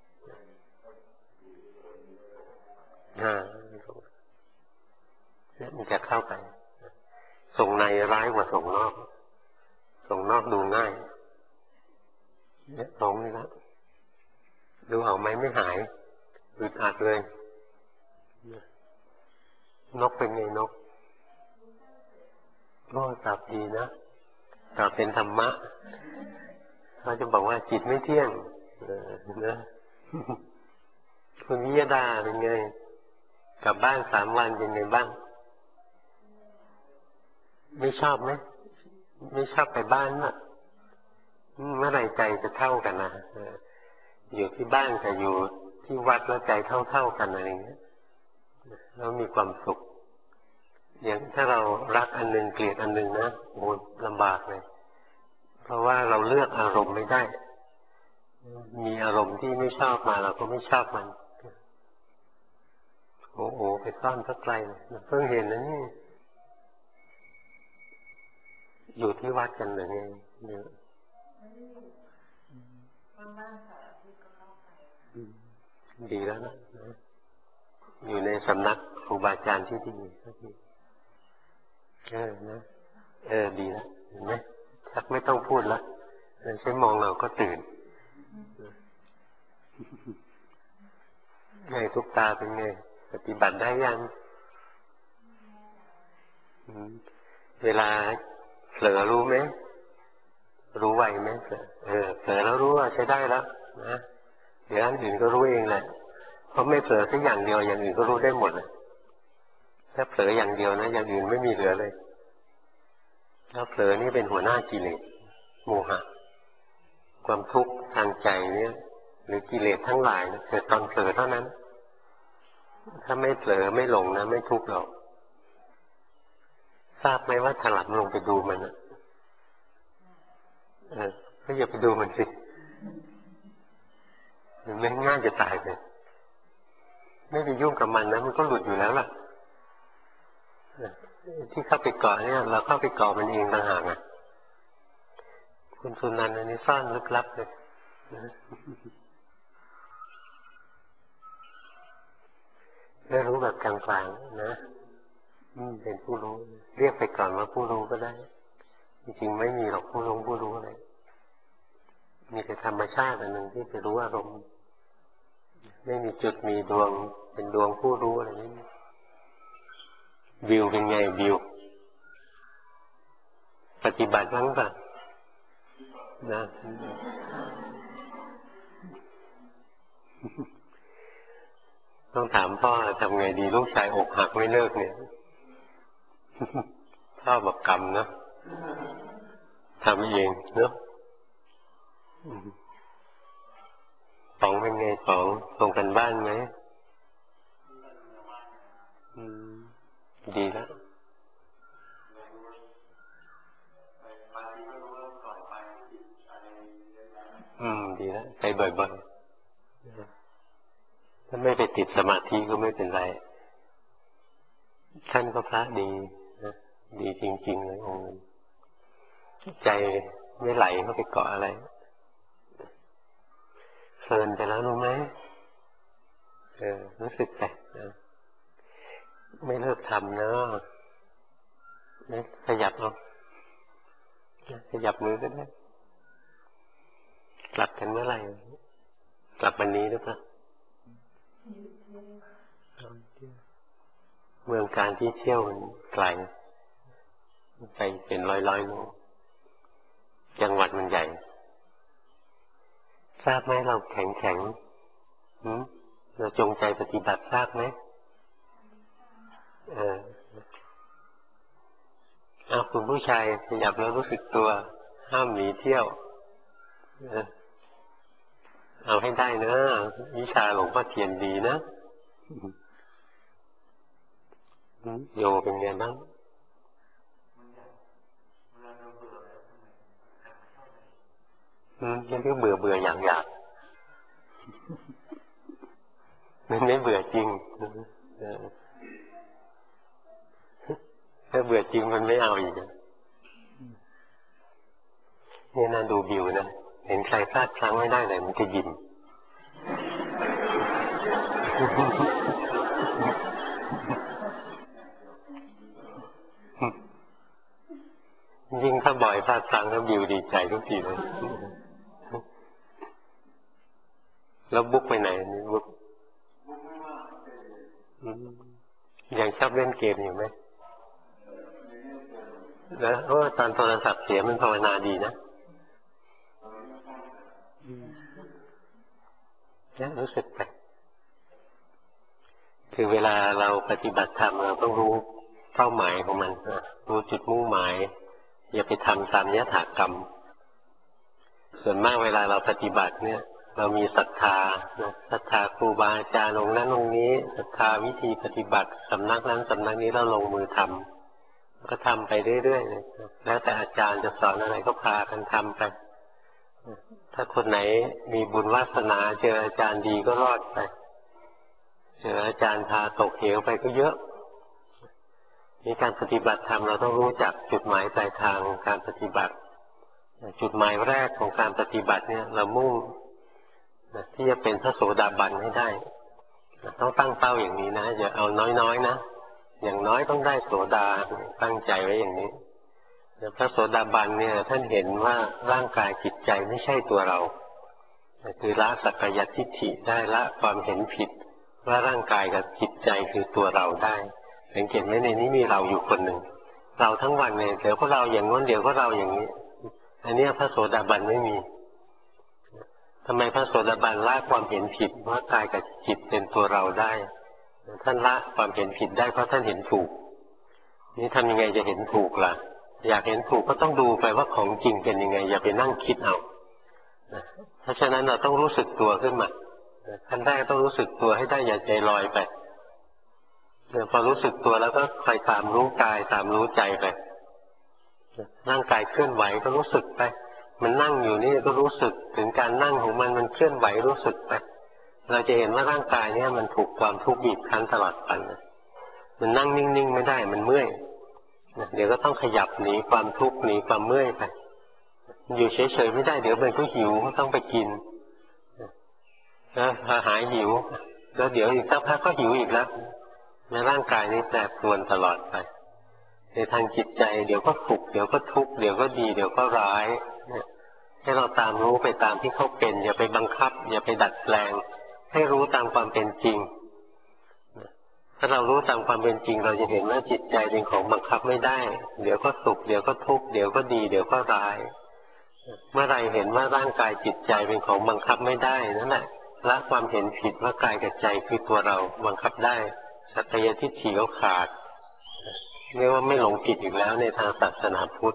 เนี่ยมันจะเข้าไปส่งในร้ายกว่าส่งนอกส่งนอกดูง่ายเนี่ยหลงนี่แล้วดูออกไหมไม่หายอึดอัดเลยนกเป็นไงนกก็ตอบดีนะตอบเป็นธรรมะเขาจะบอกว่าจิตไม่เที่ยงนะคุณวิยดาเป็นไงกลับบ้าน3 วันเป็นไงบ้างไม่ชอบไหมไม่ชอบไปบ้านน่ะเมื่อไรใจจะเท่ากันนะอยู่ที่บ้านกับอยู่ที่วัดแล้วใจเท่ากันอะไรอย่างเงี้ยแล้วมีความสุขอย่างถ้าเรารักอันหนึ่งเกลียดอันหนึ่งนะโอ้ลำบากเลยเพราะว่าเราเลือกอารมณ์ไม่ได้มีอารมณ์ที่ไม่ชอบมาเราก็ไม่ชอบมันโอ้โหไปซ่อนสักไกลเพิ่งเห็นนะนี่อยู่ที่วัดกันหรือไงเนี่ยดีแล้วนะอยู่ในสำนักครูบาอาจารย์ที่ดีนะดีแล้วเห็นไหมชักไม่ต้องพูดแล้วใช้มองเราก็ตื่นไงทุกตาเป็นไงปฏิบัติได้ยังเวลาเผลอรู้ไหมรู้ไวไหมเผลอแล้วรู้ว่าใช้ได้แล้วนะเดี๋ยวอันอื่นก็รู้เองแหละเพราะไม่เผลอแค่อย่างเดียวอย่างอื่นก็รู้ได้หมดเลยถ้าเผลออย่างเดียวนะอย่างอื่นไม่มีเหลือเลยแล้วเผลอนี่เป็นหัวหน้ากิเลสโมหะความทุกข์ทางใจเนี่ยหรือกิเลสทั้งหลายนะเกิดตอนเผลอเท่านั้นถ้าไม่เผลอไม่หลงนะไม่ทุกข์หรอกทราบไหมว่าถลับลงไปดูมันนะก็อย่าไปดูมันสิมันไม่ง่ายจะตายเลยไม่ไปยุ่งกับมันนะมันก็หลุดอยู่แล้วล่ะที่เข้าไปเกาะเนี่ยเราเข้าไปเกาะมันเองต่างหากอ่ะคุณสุนันท์อันนี้ซ่อนลึกลับเลยได้รู้แบบกลางๆนะเป็นผู้รู้เรียกไปก่อนว่าผู้รู้ก็ได้จริงๆไม่มีหรอกผู้รู้อะไรมีแต่ธรรมชาติอันหนึ่งที่ไปรู้อารมณ์ไม่มีจุดมีดวงเป็นดวงผู้รู้อะไรนี่วิวเป็นไงวิวปฏิบัติบ้างป่ะนะต้องถามพ่อทำไงดีลูกชายอกหักไม่เลิกเนี่ยพ่อบอกกรรมนะทำเองเนอะป๋องเป็นไงป๋องส่งกันบ้านไหมดีแล้วดีแล้วไปบ่อยๆถ้าไม่ไปติดสมาธิก็ไม่เป็นไรท่านก็พระดีนะดีจริงๆเลยองค์ใจไม่ไหลเข้าไปเกาะอะไรเพลินไปแล้วรู้ไหมรู้สึกแต่ไม่เลิกทำเนอะขยับเอาขยับมือก็ได้กลับกันเมื่อไหร่กลับวันนี้หรือเปล่าเมืองการที่เที่ยวมันไกลไปเป็นร้อยโลจังหวัดมันใหญ่ทราบไหมเราแข็งเราจงใจปฏิบัติทราบไหมคุณผู้ชายขยับแล้วรู้สึกตัวห้ามหนีเที่ยวเอาให้ได้นะวิชาหลวงพ่อเทียนดีนะโยเป็นไงบ้างยังก็เบื่ออยากมันไม่เบื่อจริงถ้าเบื่อจริงมันไม่เอาอีกนี่น่าดูบิวนะเห็นใครพลาดพลั้งไม่ได้เลยมันจะยิ้มยิ่งถ้าบ่อยพลาดพลั้งแล้วบิวดีใจทุกทีเลยแล้วบุ๊กไปไหนนี่บุ๊กยังชอบเล่นเกมอยู่ไหมนะตอนโทรศัพท์เสียมันภาวนาดีนะรู้สึกไปคือเวลาเราปฏิบัติธรรมเราต้องรู้เป้าหมายของมันรู้จุดมุ่งหมายอย่าไปทำตามยถากรรมส่วนมากเวลาเราปฏิบัติเนี่ยเรามีศรัทธาศรัทธาครูบาอาจารย์องค์นั้นองค์นี้ศรัทธาวิธีปฏิบัติสำนักนั้นสำนักนี้เราลงมือทำก็ทำไปเรื่อยๆแล้วแต่อาจารย์จะสอนอะไรก็พากันทำไปถ้าคนไหนมีบุญวาสนาเจออาจารย์ดีก็รอดไปเจออาจารย์พาตกเหวไปก็เยอะนี่การปฏิบัติธรรมเราต้องรู้จักจุดหมายปลายทางการปฏิบัติจุดหมายแรกของการปฏิบัติเนี่ยเรามุ่งที่จะเป็นพระโสดาบันให้ได้ต้องตั้งเป้าอย่างนี้นะอย่าเอาน้อยๆนะอย่างน้อยต้องได้โสดาตั้งใจไว้อย่างนี้พระโสดาบันเนี่ยท่านเห็นว่าร่างกายจิตใจไม่ใช่ตัวเราคือละสักกายทิฏฐิได้ละความเห็นผิดว่าร่างกายกับจิตใจคือตัวเราได้สังเกตไหมในนี้มีเราอยู่คนหนึ่งเราทั้งวันเนี่ยเดี๋ยวก็เราอย่างง้นเดี๋ยวก็เราอย่างนี้อันนี้พระโสดาบันไม่มีทำไมพระโสดาบันละความเห็นผิดว่ากายกับจิตเป็นตัวเราได้ท่านละความเห็นผิดได้เพราะท่านเห็นถูกนี่ทำยังไงจะเห็นถูกล่ะอยากเห็นถูกก็ต้องดูไปว่าของจริงเป็นยังไงอย่าไปนั่งคิดเอาเพราะฉะนั้นเราต้องรู้สึกตัวขึ้นมาขั้นแรกต้องรู้สึกตัวให้ได้อย่าใจลอยไปพอรู้สึกตัวแล้วก็คอยตามรู้กายตามรู้ใจไปร่างกายเคลื่อนไหวก็รู้สึกไปมันนั่งอยู่นี่ก็รู้สึกถึงการนั่งของมันเคลื่อนไหวรู้สึกไปเราจะเห็นว่าร่างกายเนี่ยมันถูกความทุกข์บีบคั้นตลอดไปมันนั่งนิ่งๆไม่ได้มันเมื่อยเดี๋ยวก็ต้องขยับหนีความทุกข์หนีความเมื่อยไปอยู่เฉยๆไม่ได้เดี๋ยวมันก็หิวต้องไปกินแล้วพอหายหิวแล้วเดี๋ยวอีกสักพักก็หิวอีกแล้วในร่างกายนี้แปรปรวนตลอดไปในทางจิตใจเดี๋ยวก็สุขเดี๋ยวก็ทุกข์เดี๋ยวก็ดีเดี๋ยวก็ร้ายให้เราตามรู้ไปตามที่เขาเป็นอย่าไปบังคับอย่าไปดัดแปลงให้รู้ตามความเป็นจริงถ้าเรารู้ตามความเป็นจริงเราจะเห็นว่าจิตใจเป็นของบังคับไม่ได้เดี๋ยวก็สุขเดี๋ยวก็ทุกข์เดี๋ยวก็ดีเดี๋ยวก็ร้ายเมื่อไรเห็นว่าร่างกายจิตใจเป็นของบังคับไม่ได้นั่นแหละละความเห็นผิดว่ากายกับใจคือตัวเราบังคับได้สักกายทิฏฐิก็ขาดเรียกว่าไม่หลงผิดอีกแล้วในทางศาสนาพุทธ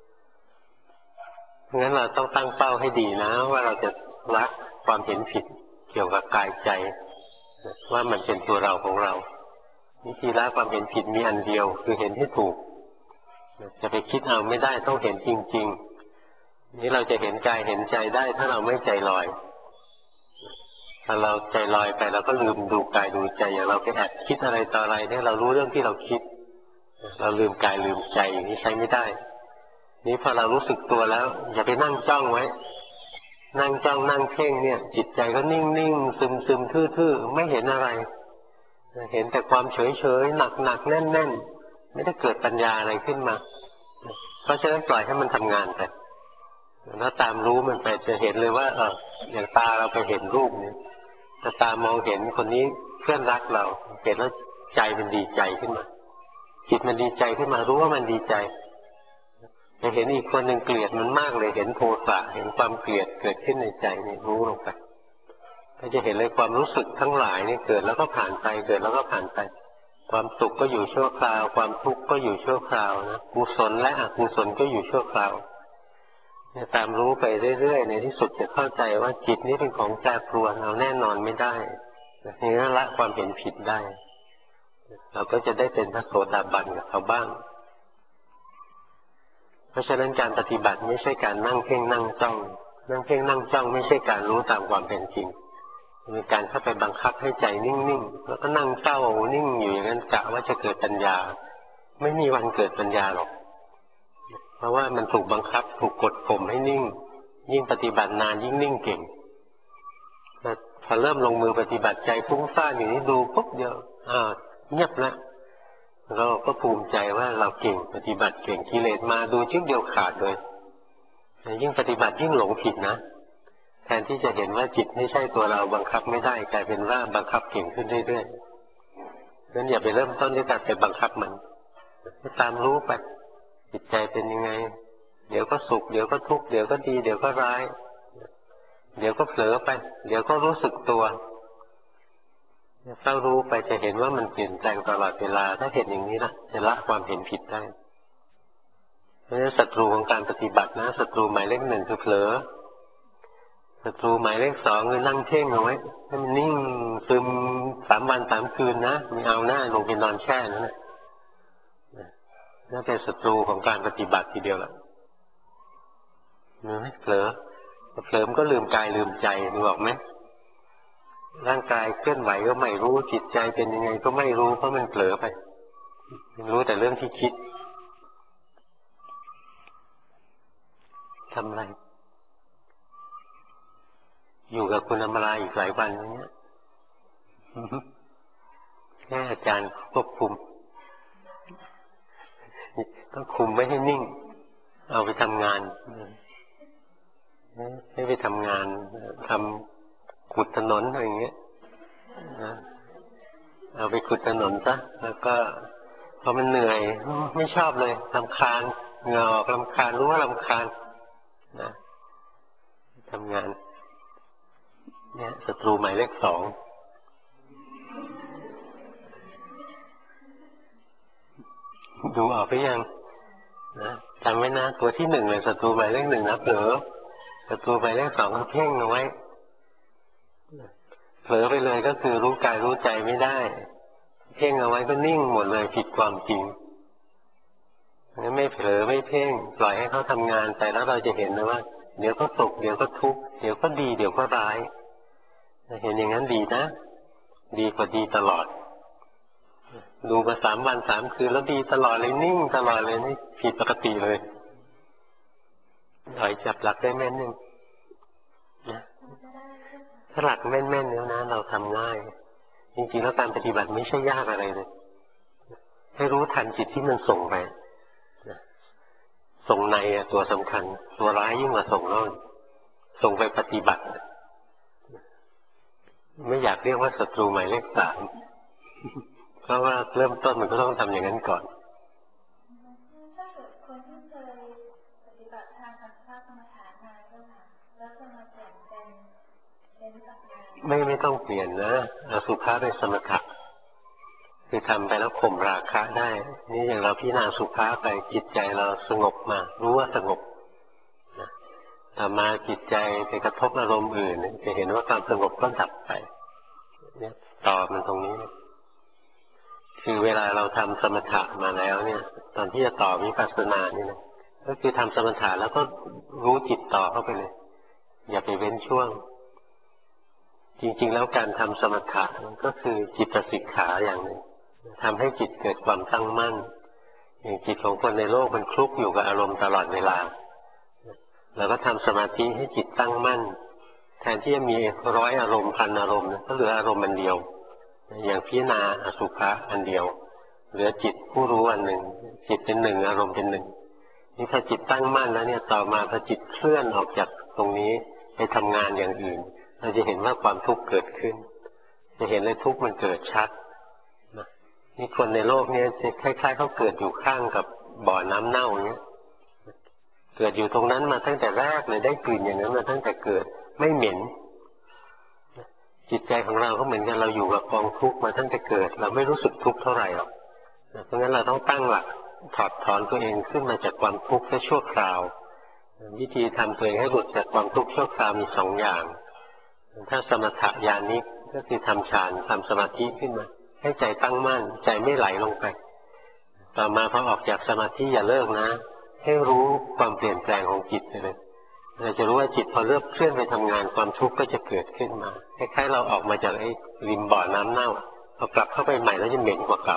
งั้นเราต้องตั้งเป้าให้ดีนะว่าเราจะละความเห็นผิดเกี่ยวกับกายใจว่ามันเป็นตัวเราของเราวิธีละความเห็นผิดมีอันเดียวคือเห็นให้ถูกจะไปคิดเอาไม่ได้ต้องเห็นจริงๆนี่เราจะเห็นกายเห็นใจได้ถ้าเราไม่ใจลอยถ้าเราใจลอยไปเราก็ลืมดูกายดูใจอย่างเราไปแอบคิดอะไรต่ออะไรเนี่ยเรารู้เรื่องที่เราคิดเราลืมกายลืมใจอย่างนี้ใช้ไม่ได้นี่พอเรารู้สึกตัวแล้วอย่าไปนั่งจ้องไว้นั่งจ้องนั่งเพ่งเนี่ยจิตใจก็นิ่งๆซึมๆทื่อๆไม่เห็นอะไรเห็นแต่ความเฉยๆหนักๆแน่นๆไม่ได้เกิดปัญญาอะไรขึ้นมาเพราะฉะนั้นปล่อยให้มันทำงานไปแล้วตามรู้มันไปจะเห็นเลยว่าอย่างตาเราไปเห็นรูปนี้ถ้าตามองเห็นคนนี้เพื่อนรักเราเห็นแล้วใจมันดีใจขึ้นมาจิตมันดีใจขึ้นมารู้ว่ามันดีใจจะเห็นอีกคนหนึ่งเกลียดมันมากเลยเห็นโทสะเห็นความเกลียดเกิดขึ้นในใจนี่รู้ลงไปก็จะเห็นเลยความรู้สึกทั้งหลายนี่เกิดแล้วก็ผ่านไปเกิดแล้วก็ผ่านไปความสุขก็อยู่ชั่วคราวความทุกข์ก็อยู่ชั่วคราวนะกุศลและอกุศลก็อยู่ชั่วคราวเนี่ยตามรู้ไปเรื่อยๆในที่สุดจะเข้าใจว่าจิตนี้เป็นของแปรปรวนเราแน่นอนไม่ได้นี่นั่นละความเห็นผิดได้เราก็จะได้เป็นพระโสดาบันกับเขาบ้างเพราะฉะนั้นการปฏิบัติไม่ใช่การนั่งเพ่งนั่งจ้องนั่งเพ่งนั่งจ้องไม่ใช่การรู้ตามความเป็นจริงเป็นการเข้าไปบังคับให้ใจนิ่งๆแล้วก็นั่งเฝ้านิ่งอยู่อย่างนั้นกะว่าจะเกิดปัญญาไม่มีวันเกิดปัญญาหรอกเพราะว่ามันถูกบังคับถูกกดข่มให้นิ่งยิ่งปฏิบัตินานยิ่งนิ่งเก่งพอเริ่มลงมือปฏิบัติใจฟุ้งซ่านอย่างนี้ดูปุ๊บเดียวเงียบแล้วเราก็ภูมิใจว่าเราเก่งปฏิบัติเก่งกิเลสมาดูชิ้นเดียวขาดเลยยิ่งปฏิบัติยิ่งหลงผิดนะแทนที่จะเห็นว่าจิตไม่ใช่ตัวเราบังคับไม่ได้กลายเป็นว่าบังคับเก่งขึ้นเรื่อยๆงั้นอย่าไปเริ่มต้นด้วยการไปบังคับมันตามรู้ไปจิตใจเป็นยังไงเดี๋ยวก็สุขเดี๋ยวก็ทุกข์เดี๋ยวก็ดีเดี๋ยวก็ร้ายเดี๋ยวก็เผลอไปเดี๋ยวก็รู้สึกตัวถ้ารู้ไปจะเห็นว่ามันเปลี่ยนแปลงตลอดเวลาถ้าเห็นอย่างนี้นะจะละความเห็นผิดได้เพราะฉะนั้นศัตรูของการปฏิบัตินะศัตรูหมายเลข 1คือเผลอศัตรูหมายเลข 2คือนั่งเพ่งเอาไว้ให้มันนิ่งซึม3 วัน 3 คืนนะไม่เอาหน้าลงไปนอนแช่นั่นแหละนั่นเป็นศัตรูของการปฏิบัติทีเดียวละเผลอมันก็ลืมกายลืมใจนึกออกไหมร่างกายเคลื่อนไหวก็ไม่รู้จิตใจเป็นยังไงก็ไม่รู้เพราะมันเผลอไปรู้แต่เรื่องที่คิดทำอะไรอยู่กับคุณอมราอีกหลายวันเนี้ยแค่อาจารย์ควบคุมต้องคุมไม่ให้นิ่งเอาไปทำงานให้ไปทำงานทำขุดถนนอะไรอย่างเงี้ยเอาไปขุดถนนซะแล้วก็พอมันเหนื่อยไม่ชอบเลยรำคาญเหงื่อออกรำคาญรู้ว่ารำคาญนะทำงานเนี่ยศัตรูหมายเลข 2ดูออกหรือยังนะจำไว้นะตัวที่ 1เลยศัตรูหมายเลข 1นะเผลอศัตรูหมายเลข 2ก็เพ่งเอาไว้เผลอไปเลยก็คือรู้กายรู้ใจไม่ได้เพ่งเอาไว้ก็นิ่งหมดเลยผิดความจริงงั้นไม่เผลอไม่เพ่งปล่อยให้เขาทำงานแต่แล้วเราจะเห็นนะว่าเดี๋ยวก็สุขเดี๋ยวก็ทุกข์เดี๋ยวก็ดีเดี๋ยวก็ร้ายเห็นอย่างนั้นดีนะดีกว่าดีตลอดดูมา3 วัน 3 คืนแล้วดีตลอดเลยนิ่งตลอดเลยนี่ผิดปกติเลยถอยจับหลักได้แม่นนึงนะถ้าหลักแม่นๆแล้วนะเราทำง่ายจริงๆแล้วการปฏิบัติไม่ใช่ยากอะไรเลยให้รู้ทันจิตที่มันส่งไปส่งในตัวสำคัญตัวร้ายยิ่งกว่าส่งนอกส่งไปปฏิบัติไม่อยากเรียกว่าศัตรูหมายเลข 3เพราะว่าเริ่มต้นมันก็ต้องทำอย่างนั้นก่อนถ้าเกิดคนที่เคยปฏิบัติทางสัมภาษณ์กรรมฐานมาเจ้าค่ะแล้วจะมาเปลี่ยนเป็นปัญญาไม่ต้องเปลี่ยนนะอสุภะเป็นสมถะคือทำไปแล้วข่มราคะได้นี่อย่างเราพิจารณาสุภะไปจิตใจเราสงบมารู้ว่าสงบนะต่อมาจิตใจไปกระทบอารมณ์อื่นจะเห็นว่าความสงบก็ดับไปเนี่ยต่อมันตรงนี้คือเวลาเราทำสมถะมาแล้วเนี่ยตอนที่จะต่อวิปัสสนานี่นะก็คือทำสมถะแล้วก็รู้จิตต่อเข้าไปเลยอย่าไปเว้นช่วงจริงๆแล้วการทำสมถะก็คือจิตสิกขาอย่างหนึ่งทำให้จิตเกิดความตั้งมั่นอย่างจิตของคนในโลกมันคลุกอยู่กับอารมณ์ตลอดเวลาเราก็ทำสมาธิให้จิตตั้งมั่นแทนที่จะมี100 อารมณ์พันอารมณ์ก็เหลืออารมณ์อันเดียวอย่างพิจารณาอสุภะอันเดียวเหลือจิตผู้รู้อันหนึ่งจิตเป็นหนึ่งอารมณ์เป็นหนึ่งนี่ถ้าจิตตั้งมั่นแล้วเนี่ยต่อมาพอจิตเคลื่อนออกจากตรงนี้ไปทำงานอย่างอื่นเราจะเห็นว่าความทุกข์เกิดขึ้นจะเห็นเลยทุกข์มันเกิดชัดนี่คนในโลกนี้คล้ายๆเขาเกิดอยู่ข้างกับบ่อน้ำเน่าอย่างเงี้ยเกิดอยู่ตรงนั้นมาตั้งแต่แรกเลยได้กลิ่นอย่างนั้นมาตั้งแต่เกิดไม่เหม็นจิตใจของเราก็เหมือนกันเราอยู่กับกองทุกข์มาตั้งแต่เกิดเราไม่รู้สึกทุกข์เท่าไหร่หรอกเพราะงั้นเราต้องตั้งหลักถอดถอนตัวเองขึ้นมาจากความทุกข์แค่ชั่วคราววิธีทำตัวเองให้หลุดจากความทุกข์ชั่วคราวมี2 อย่างถ้าสมถะญาณิกก็คือทำฌานทำสมาธิขึ้นมาให้ใจตั้งมั่นใจไม่ไหลลงไปต่อมาพอออกจากสมาธิอย่าเลิกนะให้รู้ความเปลี่ยนแปลงของจิตเลยเราจะรู้ว่าจิตพอเริ่มเคลื่อนไปทำงานความทุกข์ก็จะเกิดขึ้นมาคล้ายๆเราออกมาจากไอ้ริมบ่อน้ำเน่าพอกลับเข้าไปใหม่แล้วจะเหม็นกว่าเก่า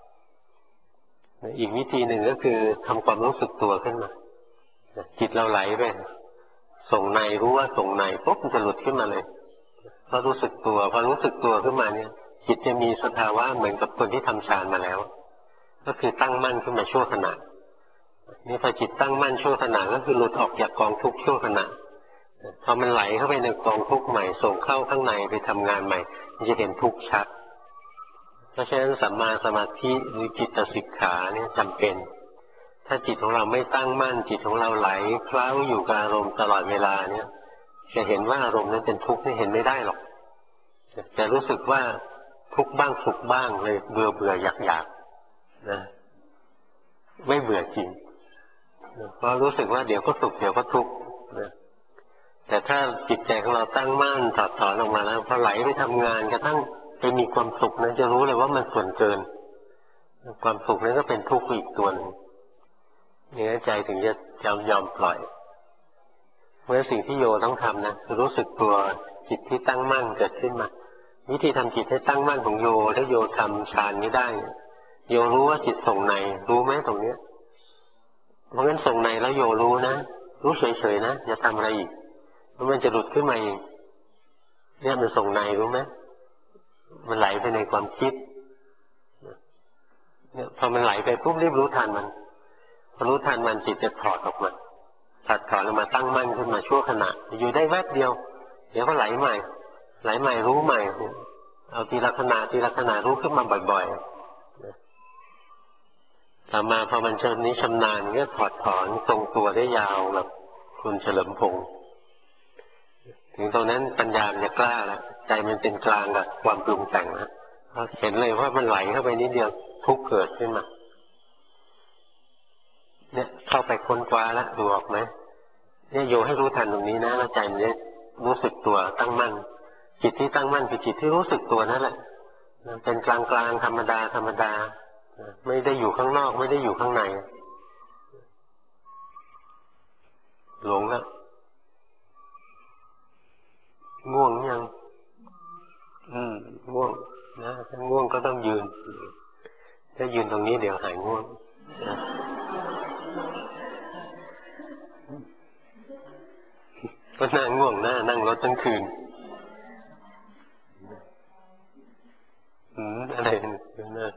อีกวิธีหนึ่งก็คือทำความรู้สึกตัวขึ้นมาจิตเราไหลไปส่งในรู้ว่าส่งในปุ๊บมันจะหลุดขึ้นมาเลยพอรู้สึกตัวพอรู้สึกตัวขึ้นมาเนี่ยจิตจะมีสภาวะเหมือนกับคนที่ทำฌานมาแล้วก็คือตั้งมั่นขึ้นมาชั่วขณะนี่พอจิตตั้งมั่นชั่วขณะก็คือหลุดออกจากกองทุกข์ชั่วขณะพอมันไหลเข้าไปในกองทุกข์ใหม่ส่งเข้าข้างในไปทำงานใหม่มันจะเห็นทุกข์ชัดเพราะฉะนั้นสัมมาสมาธิหรือจิตสิกขาเนี่ยจำเป็นถ้าจิตของเราไม่ตั้งมั่นจิตของเราไหลเคล้าอยู่กับอารมณ์ตลอดเวลาเนี่ยจะเห็นว่าอารมณ์นั้นเป็นทุกข์นี่เห็นไม่ได้หรอกจะรู้สึกว่าทุกข์บ้างสุขบ้างเลยเบื่ออยากนะไม่เบื่อจริงเพราะรู้สึกว่าเดี๋ยวก็สุขเดี๋ยวก็ทุกข์นะแต่ถ้าจิตใจของเราตั้งมั่นถอดถอนออกมาแล้วพอไหลไปทำงานกระทั่งไปมีความสุขนั้นจะรู้เลยว่ามันส่วนเกินความสุขนั้นก็เป็นทุกข์อีกตัวนึงนี่ใจถึงจะยอมปล่อยเพราะสิ่งที่โยต้องทำนะคือรู้สึกตัวจิตที่ตั้งมั่นเกิดขึ้นมาวิธีทำจิตให้ตั้งมั่นของโยถ้าโยทำฌานนี้ได้โยรู้ว่าจิตส่งในรู้ไหมตรงเนี้ยเพราะงั้นส่งในแล้วโยรู้นะรู้เฉยๆนะอย่าทำอะไรอีกแล้วมันจะหลุดขึ้นมาเองเนี่ยมันส่งในรู้ไหมมันไหลไปในความคิดเนี่ยพอมันไหลไปปุ๊บรีบรู้ทันมันพอรู้ทันมันจิตจะถอดออกมาถอดออกมาตั้งมั่นขึ้นมาชั่วขณะอยู่ได้แวบเดียวเดี๋ยวก็ไหลใหม่ไหลใหม่รู้ใหม่เอาทีละขณะทีละขณะรู้ขึ้นมาบ่อยๆต่อมาพอมันเชิญนี้ชำนาญก็ถอดถอนทรงตัวได้ยาวแบบคุณเฉลิมพงษ์ถึงตรงนั้นปัญญามันจะกล้าแล้วใจมันเป็นกลางกับความปรุงแต่งนะเห็นเลยว่ามันไหลเข้าไปนิดเดียวทุกข์เกิดขึ้นมาเนี่ยเข้าไปค้นคว้าแล้วดูออกไหมเนี่ยโยให้รู้ทันตรงนี้นะแล้วใจมันจะรู้สึกตัวตั้งมั่นจิตที่ตั้งมั่นคือจิตที่รู้สึกตัวนั่นแหละเป็นกลางกลางธรรมดาธรรมดาไม่ได้อยู่ข้างนอกไม่ได้อยู่ข้างในหลงแล้วง่วงยังง่วงนะถ้าง่วงก็ต้องยืนถ้ายืนตรงนี้เดี๋ยวหายง่วงนะก็นั่งง่วงหน้านั่งรถทั้งคืนอะไรนะ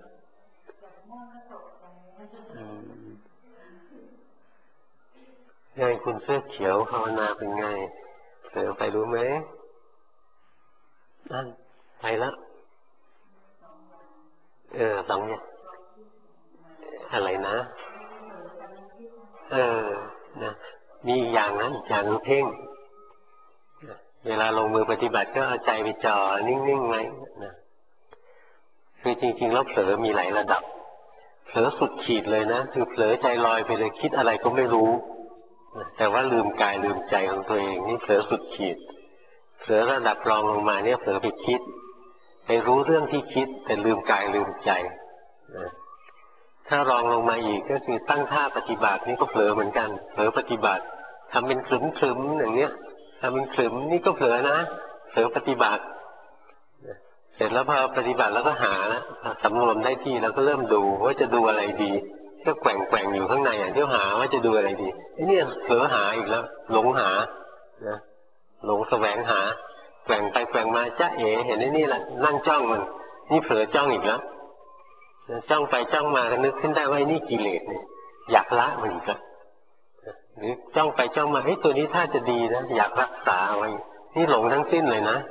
ไงคุณเสื้อเขียวภาวนาเป็นไงเสือไปรู้ไหมนั่นไปแล้วสองอย่างอะไรนะนะมีอีกอย่างนะอีกอย่างเพ่งเวลาลงมือปฏิบัติก็เอาใจไปจ่อนิ่งๆไว้นะคือจริงๆแล้วเผลอมีหลายระดับเผลอสุดขีดเลยนะคือเผลอใจลอยไปเลยคิดอะไรก็ไม่รู้แต่ว่าลืมกายลืมใจของตัวเองนี่เผลอสุดขีดเผลอระดับรองลงมาเนี่ยเผลอไปคิดไปรู้เรื่องที่คิดแต่ลืมกายลืมใจถ้ารองลงมาอีกก็คือตั้งท่าปฏิบัตินี่ก็เผลอเหมือนกันเผลอปฏิบัติทำเป็นขรึมๆอย่างเนี้ยทำเป็นขรึมนี่ก็เผลอนะเผลอปฏิบัติเสร็จแล้วพอปฏิบัติแล้วก็หาแล้วสำรวมได้ที่แล้วก็เริ่มดูว่าจะดูอะไรดีก็แกว่งอยู่ข้างในเที่ยวหาว่าจะดูอะไรดีนี่เผลอหาอีกแล้วหลงหานะหลงแสวงหาแกว่งไปแกว่งมาจ๊ะเอ๋เห็นนี่แหละนั่งจ้องมันนี่เผลอจ้องอีกแล้วจ้องไปจ้องมาก็นึกขึ้นได้ว่านี่กิเลสเนี่ยอยากละมันอีกแล้วหรือจ้องไปจ้องมาตัวนี้ถ้าจะดีนะอยากรักษาเอาไว้นี่หลงทั้งสิ้นเลยนะ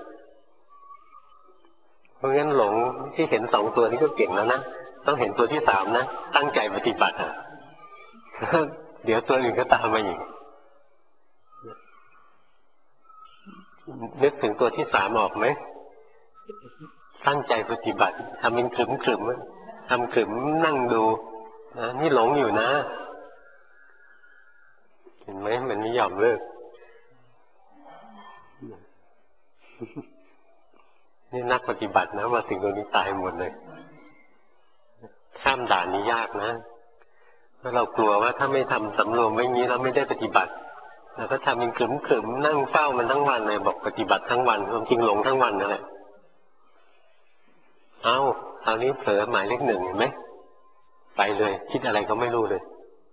เพราะงั้นหลงที่เห็นสองตัวนี้ก็เก่งแล้วนะต้องเห็นตัวที่สามนะตั้งใจปฏิบัติเดี๋ยวตัวอื่นก็ตามมาอีกนึกถึงตัวที่สามออกไหมตั้งใจปฏิบัติทำเป็นขรึมทำขรึมนั่งดูนะนี่หลงอยู่นะเห็นไหมมันไม่ยอมเลิกนี่นักปฏิบัตินะมาถึงตรงนี้ตายหมดเลยข้ามด่านนี้ยากนะเพราะเรากลัวว่าถ้าไม่ทำสำรวมไว้งี้เราไม่ได้ปฏิบัติแล้วก็ทำเป็นขรึมนั่งเฝ้ามันทั้งวันเลยบอกปฏิบัติทั้งวันความจริงหลงทั้งวันนั่นแหละคราวนี้เผลอหมายเลขหนึ่งเห็นไหมไปเลยคิดอะไรก็ไม่รู้เลย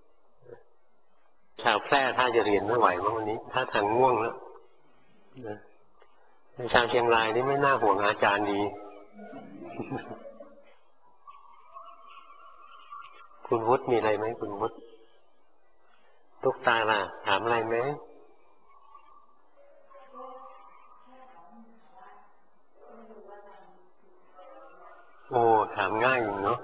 ชาวแพร่ถ้าจะเรียนไม่ไหวมั้งวันนี้ถ้าทางง่วงแล้วชาวเชียงรายนี่ไม่น่าห่วงอาจารย์ดีคุณวุฒิมีอะไรไหมคุณวุฒิตุ๊กตาล่ะถามอะไรไหมโอ้ถามง่ายอยู่เนาะ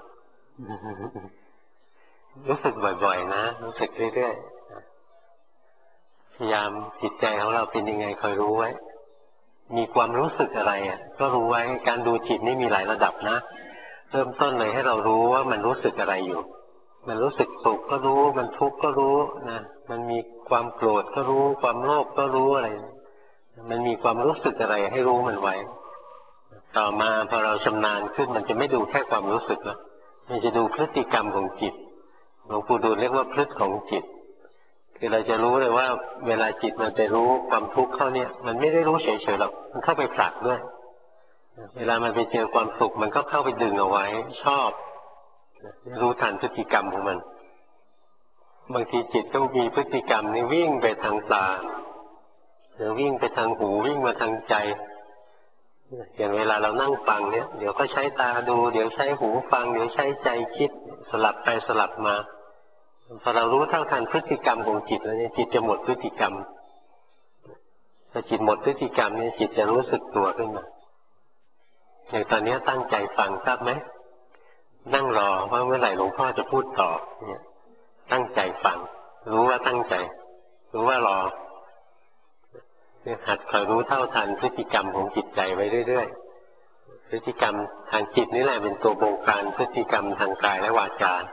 รู้สึกบ่อยๆนะรู้สึกเรื่อยๆพยายามจิตใจของเราเป็นยังไงคอยรู้ไว้มีความรู้สึกอะไรก็รู้ไว้การดูจิตนี่มีหลายระดับนะเริ่มต้นเลยให้เรารู้ว่ามันรู้สึกอะไรอยู่มันรู้สึกสุขก็รู้มันทุกข์ก็รู้นะมันมีความโกรธก็รู้ความโลภก็รู้อะไรมันมีความรู้สึกอะไรให้รู้มันไว้ต่อมาพอเราชำนาญขึ้นมันจะไม่ดูแค่ความรู้สึกแล้วมันจะดูพฤติกรรมของจิตหลวงปู่ดูลเรียกว่าพฤติของจิตคือเราจะรู้เลยว่าเวลาจิตมันไปรู้ความทุกข์เข้าเนี่ยมันไม่ได้รู้เฉยๆหรอกมันเข้าไปผลักด้วยเวลามันไปเจอความสุขมันก็เข้าไปดึงเอาไว้ชอบรู้ทันพฤติกรรมของมันบางทีจิตก็มีพฤติกรรมนี่วิ่งไปทางตาหรือวิ่งไปทางหูวิ่งมาทางใจอย่างเวลาเรานั่งฟังเนี่ยเดี๋ยวก็ใช้ตาดูเดี๋ยวใช้หูฟังเดี๋ยวใช้ใจคิดสลับไปสลับมาพอเรารู้เท่าทันพฤติกรรมของจิตแล้วเนี่ยจิตจะหมดพฤติกรรมพอจิตหมดพฤติกรรมเนี่ยจิตจะรู้สึกตัวขึ้นมาอย่างตอนนี้ตั้งใจฟังทราบไหมนั่งรอว่าเมื่อไหร่หลวงพ่อจะพูดต่อเนี่ยตั้งใจฟังรู้ว่าตั้งใจรู้ว่ารอเนี่ยหัดคอยรู้เท่าทันพฤติกรรมของจิตใจไว้เรื่อยๆพฤติกรรมทางจิตนี่แหละเป็นตัวบงการพฤติกรรมทางกายและวาจา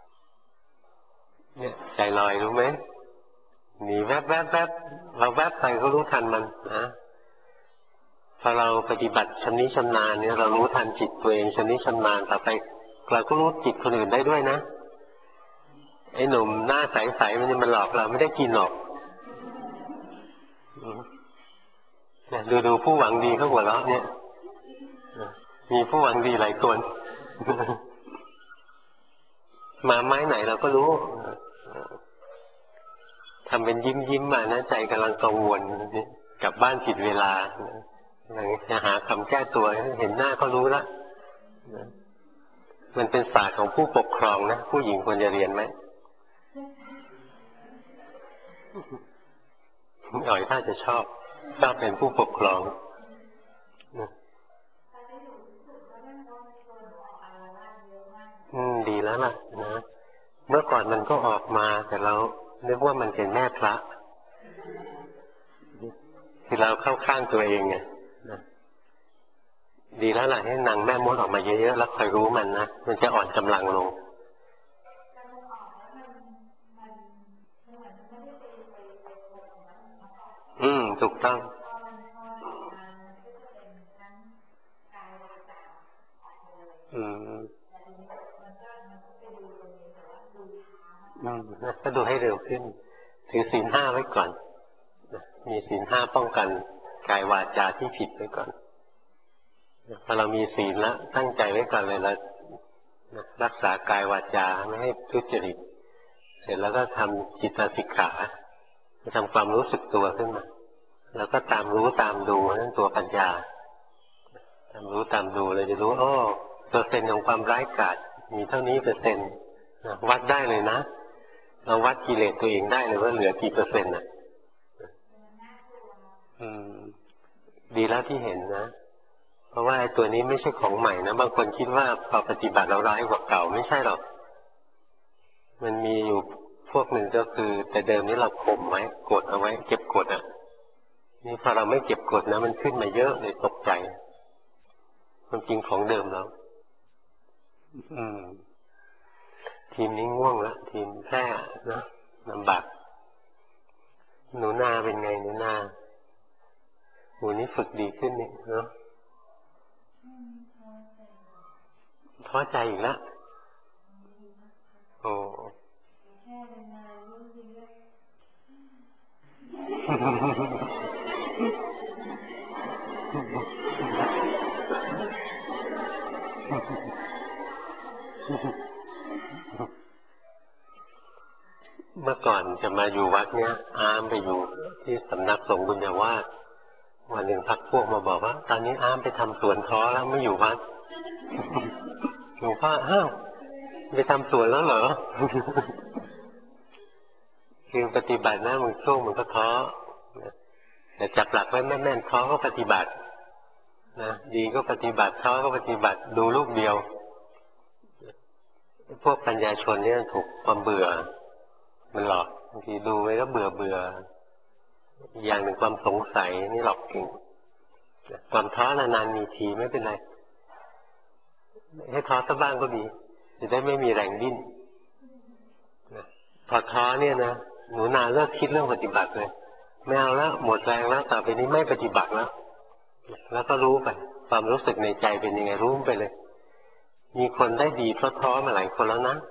เนี่ยใจลอยรู้ไหมหนีแวบเราแวบไปก็รู้ทันมันนะพอเราปฏิบัติชำนิชำนาญเนี่ยเรารู้ทันจิตตัวเองชำนิชำนาญต่อไปเราก็รู้จิตคนอื่นได้ด้วยนะไอ้หนุ่มหน้าใสๆมันหลอกเราไม่ได้กินหรอกดูผู้หวังดีเขาหัวเราะเนี่ยมีผู้หวังดีหลายคนมาไม้ไหนเราก็รู้ทำเป็นยิ้มมานะใจกำลังกังวลกลับบ้านผิดเวลาจะหาคำแก้ตัวเห็นหน้าก็รู้ละมันเป็นศาสตร์ของผู้ปกครองนะผู้หญิงควรจะเรียนไหมอ๋อยถ้าจะชอบเป็นผู้ปกครองดีแล้วล่ะนะเมื่อก่อนมันก็ออกมาแต่เรานึกว่ามันเป็นแม่พระที่เราเข้าข้างตัวเองไงดีแล้วล่ะให้นางแม่มดออกมาเยอะๆแล้วคอยรู้มันนะมันจะอ่อนกำลังลงถูกต้องก็ดูให้เร็วขึ้นถือศีล 5ไว้ก่อนมีศีล 5ป้องกันกายวาจาที่ผิดไว้ก่อนพอเรามีศีลแล้วตั้งใจไว้ก่อนเลยแล้วรักษากายวาจาไม่ให้ทุจริตเสร็จแล้วก็ทำจิตสิกขาทำความรู้สึกตัวขึ้นมาแล้วก็ตามรู้ตามดูนั่นตัวปัญญาตามรู้ตามดูเลยจะรู้เปอร์เซ็นต์ของความร้ายกาจมีเท่านี้เปอร์เซ็นต์วัดได้เลยนะเราวัดกิเลสตัวเองได้เลยว่าเหลือกี่เปอร์เซ็นต์ดีแล้วที่เห็นนะเพราะว่าตัวนี้ไม่ใช่ของใหม่นะบางคนคิดว่าพอปฏิบัติเราร้ายกว่าเก่าไม่ใช่หรอกมันมีอยู่พวกหนึ่งก็คือแต่เดิมนี้เราข่มไว้กดเอาไว้เก็บกดนี่พอเราไม่เก็บกดนะมันขึ้นมาเยอะเลยตกใจมันจริงของเดิมแล้วทีมนี้ง่วงละทีมแพร่นะลำบากหนูนาเป็นไงหนูนาหนูนี่ฝึกดีขึ้นนี่เนาะท้อใจอีกแล้วโอ้เมื่อก่อนจะมาอยู่วัดเนี้ยอามไปอยู่ที่สำนักสงฆ์บุญญาวาสวันหนึ่งพักพวกมาบอกว่าตอนนี้อามไปทำสวนท้อแล้วไม่อยู่วัดหลวงพ่อไปทำสวนแล้วเหรอคือปฏิบัตินะบางช่วงมันก็ท้อแต่จับหลักไว้แม่นๆท้อก็ปฏิบัตินะดีก็ปฏิบัติท้อก็ปฏิบัติดูลูกเดียวพวกปัญญาชนเนี่ยถูกความเบื่อมันหลอกบางทีดูไว้ก็เบื่ออย่างหนึ่งความสงสัยนี่หลอกเก่งความท้อนานๆมีทีไม่เป็นไรให้ท้อสักบ้างก็ดีจะได้ไม่มีแรงดิ้นพอท้อเนี่ยนะหนูนาเลิกคิดเรื่องปฏิบัติเลยไม่เอาแล้วหมดแรงแล้วต่อไปนี้ไม่ปฏิบัติแล้วก็รู้ไปความรู้สึกในใจเป็นยังไงรู้ไปเลยมีคนได้ดีเพราะท้อมาหลายคนแล้วนะ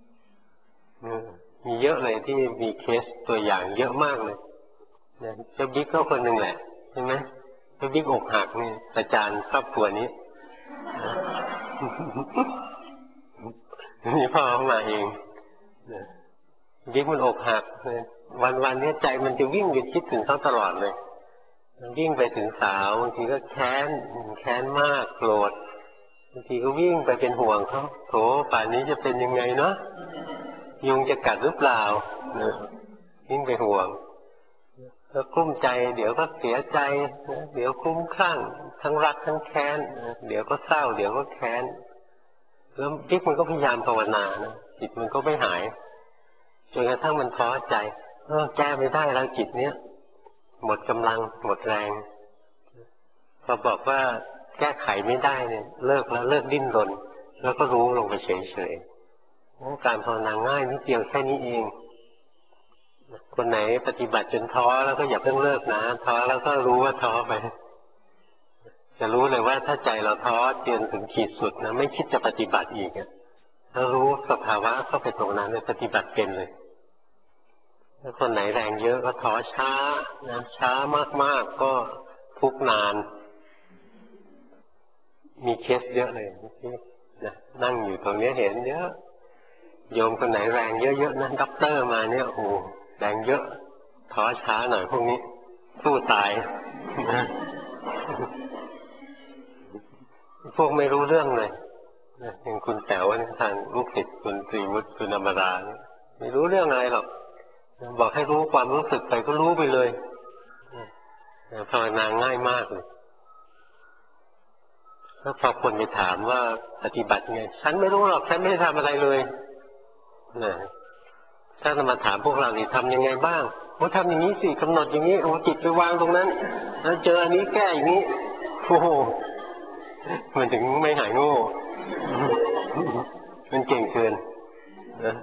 มีเยอะเลยที่มีเคสตัวอย่างเยอะมากเลยเจ้าบิ๊กก็คนหนึ่งแหละใช่ไหมเจ้าบิ๊กอกหักนี่อาจารย์ครอบครัวนี้นี่พ่อเขามาเองยิ่งมันอกหักวันนี้ใจมันจะวิ่งไปคิดถึงเขาตลอดเลยวิ่งไปถึงสาวบางทีก็แค้นมากโกรธบางทีก็วิ่งไปเป็นห่วงเขาโถป่านนี้จะเป็นยังไงเนาะยุงจะกัดหรือเปล่าวิ่งไปห่วงแล้วกลุ้มใจเดี๋ยวก็เสียใจเดี๋ยวคลุ้มคลั่งทั้งรักทั้งแค้นเดี๋ยวก็เศร้าเดี๋ยวก็แค้นแล้วจิตมันก็พยายามภาวนานะจิตมันก็ไม่หายจนกระทั่งมันท้อใจแก้ไม่ได้แล้วจิตเนี้ยหมดกำลังหมดแรงพอบอกว่าแก้ไขไม่ได้เนี่ยเลิกแล้วเลิกดิ้นรนแล้วก็รู้ลงไปเฉยๆการภาวนาง่ายนิดเดียวแค่นี้เองคนไหนปฏิบัติจนท้อแล้วก็อย่าเพิ่งเลิกนะท้อแล้วก็รู้ว่าท้อไปจะรู้เลยว่าถ้าใจเราท้อจนถึงขีดสุดนะไม่คิดจะปฏิบัติอีกถ้ารู้สภาวะเข้าไปตรงนั้นเลยปฏิบัติเป็นเลยถ้าคนไหนแรงเยอะก็ท้อช้านะช้ามากๆก็ทุกข์นานมีเคสเยอะเลยนะนั่งอยู่ตรงนี้เห็นเยอะโยมคนไหนแรงเยอะๆนะด็อกเตอร์มาเนี่ยโอ้แรงเยอะท้อช้าหน่อยพวกนี้สู้ตายนะพวกไม่รู้เรื่องเลยอย่างคุณแต๋วทางลูกศิษย์คุณตรีวุฒิคุณอมราไม่รู้เรื่องอะไรหรอกบอกให้รู้ความรู้สึกไปก็รู้ไปเลยภาวนาง่ายมากเลยแล้วพอคนไปถามว่าปฏิบัติไงฉันไม่รู้หรอกฉันไม่ได้ทำอะไรเลยถ้าจะมาถามพวกเรานี่ทำยังไงบ้างทำอย่างนี้สิกำหนดอย่างนี้จิตไปวางตรงนั้นแล้วเจออันนี้แก้อย่างนี้โอ้โหมันถึงไม่หายโง่มันเก่งเกินนะ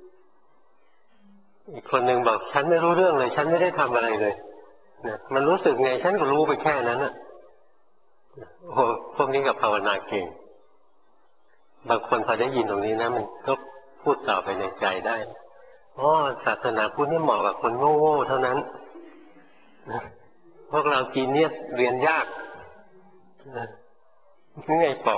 อีกคนหนึ่งบอกฉันไม่รู้เรื่องเลยฉันไม่ได้ทำอะไรเลยนะมันรู้สึกไงฉันก็รู้ไปแค่นั้นน่ะโอ้พวกนี้กับภาวนาเก่งบางคนพอได้ยินตรงนี้นะมันก็พูดต่อไปในใจได้ศาสนาพุทธนี่เหมาะกับคนโง่ๆเท่านั้นพวกเราจีนเนี่ยเรียนยากนี่ไงป๋อง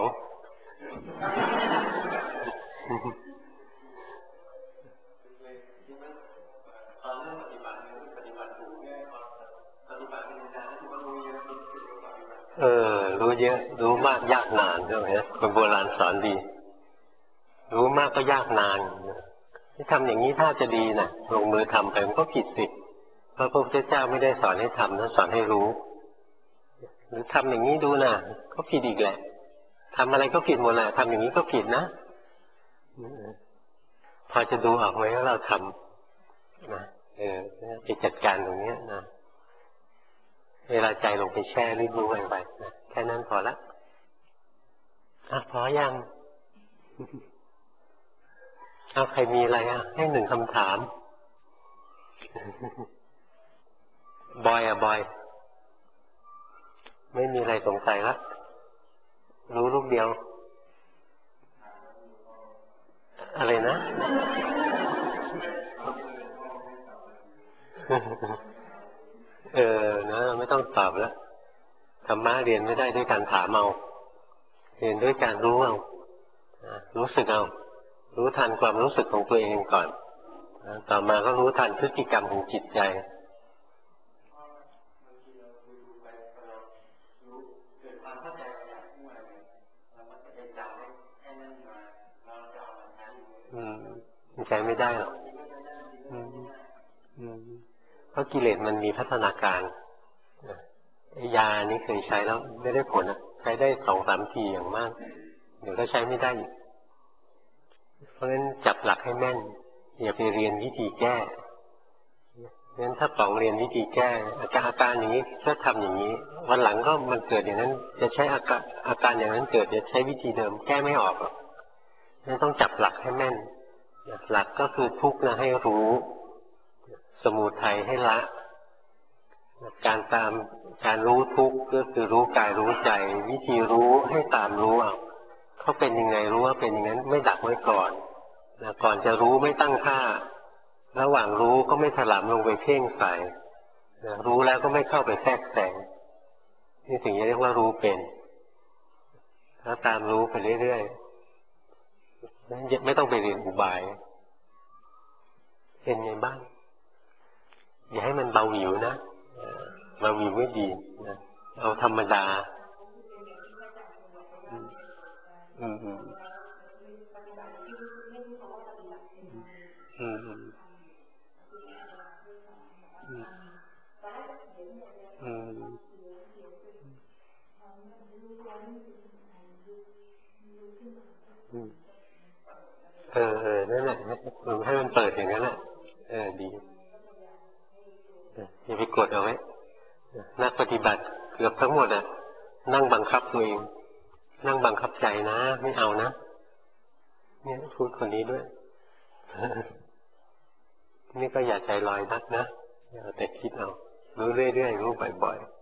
รู้เยอะรู้มากยากนานใช่ไหมคนโบราณสอนดีรู้มากก็ยากนานที่ทำอย่างนี้ถ้าจะดีนะลงมือทำไปมันก็ผิดสิเพราะพระพุทธเจ้าไม่ได้สอนให้ทำนะสอนให้รู้หรือทำอย่างนี้ดูนะก็ผิดอีกแหละทำอะไรก็ผิดหมดแหละทำอย่างนี้ก็ผิดนะพอจะดูออกไหมว่าเราทำนะไปจัดการตรงนี้นะเวลาใจลงไปแช่รีบรู้ไปนะแค่นั้นพอละพอยังใครมีอะไรให้หนึ่งคำถามบอยไม่มีอะไรสงสัยละรู้ลูกเดียวอะไรนะนะไม่ต้องตอบแล้วธรรมะเรียนไม่ได้ด้วยการถามเอาเรียนด้วยการรู้เอารู้สึกเอารู้ทันความรู้สึกของตัวเองก่อนต่อมาก็รู้ทันพฤติกรรมของจิตใจใช้ไม่ได้หรอกเพราะกิเลสมันมีพัฒนาการยานี้เคยใช้แล้วไม่ได้ผลใช้ได้2-3 ทีอย่างมากเดี๋ยวก็ใช้ไม่ได้เพราะฉะนั้นจับหลักให้แม่นอย่าไปเรียนวิธีแก้งั้นถ้าป๋องเรียนวิธีแก้อาการอย่างนี้ก็ทำอย่างนี้วันหลังก็มันเกิดอย่างนั้นจะใช้อาการอย่างนั้นเกิดจะใช้วิธีเดิมแก้ไม่ออกหรอกงั้นต้องจับหลักให้แม่นหลักก็คือทุกข์นะให้รู้สมุทัยให้ละการรู้ทุกข์ก็คือรู้กายรู้ใจวิธีรู้ให้ตามรู้เอาเขาเป็นยังไงรู้ว่าเป็นอย่างนั้นไม่ดักไว้ก่อนก่อนจะรู้ไม่ตั้งท่าระหว่างรู้ก็ไม่ถลำลงไปเพ่งใส่รู้แล้วก็ไม่เข้าไปแทรกแซงนี่ถึงจะเรียกว่ารู้เป็นถ้าตามรู้ไปเรื่อยๆไม่ต้องไปเรียนอุบายเป็นไงบ้างอย่าให้มันเบาหวิวนะเบาหวิวไม่ดีนะเอาธรรมดานั่นแหละให้มันเปิดอย่างนั้นแหละดีอย่าไปกดเอาไว้นักปฏิบัติเกือบทั้งหมดนั่งบังคับตัวเองนั่งบังคับใจนะไม่เอานะเนี่ยพูดคนนี้ด้วยนี่ก็อย่าใจลอยนักนะอย่าแต่คิดเอารู้เรื่อยๆรู้บ่อยๆ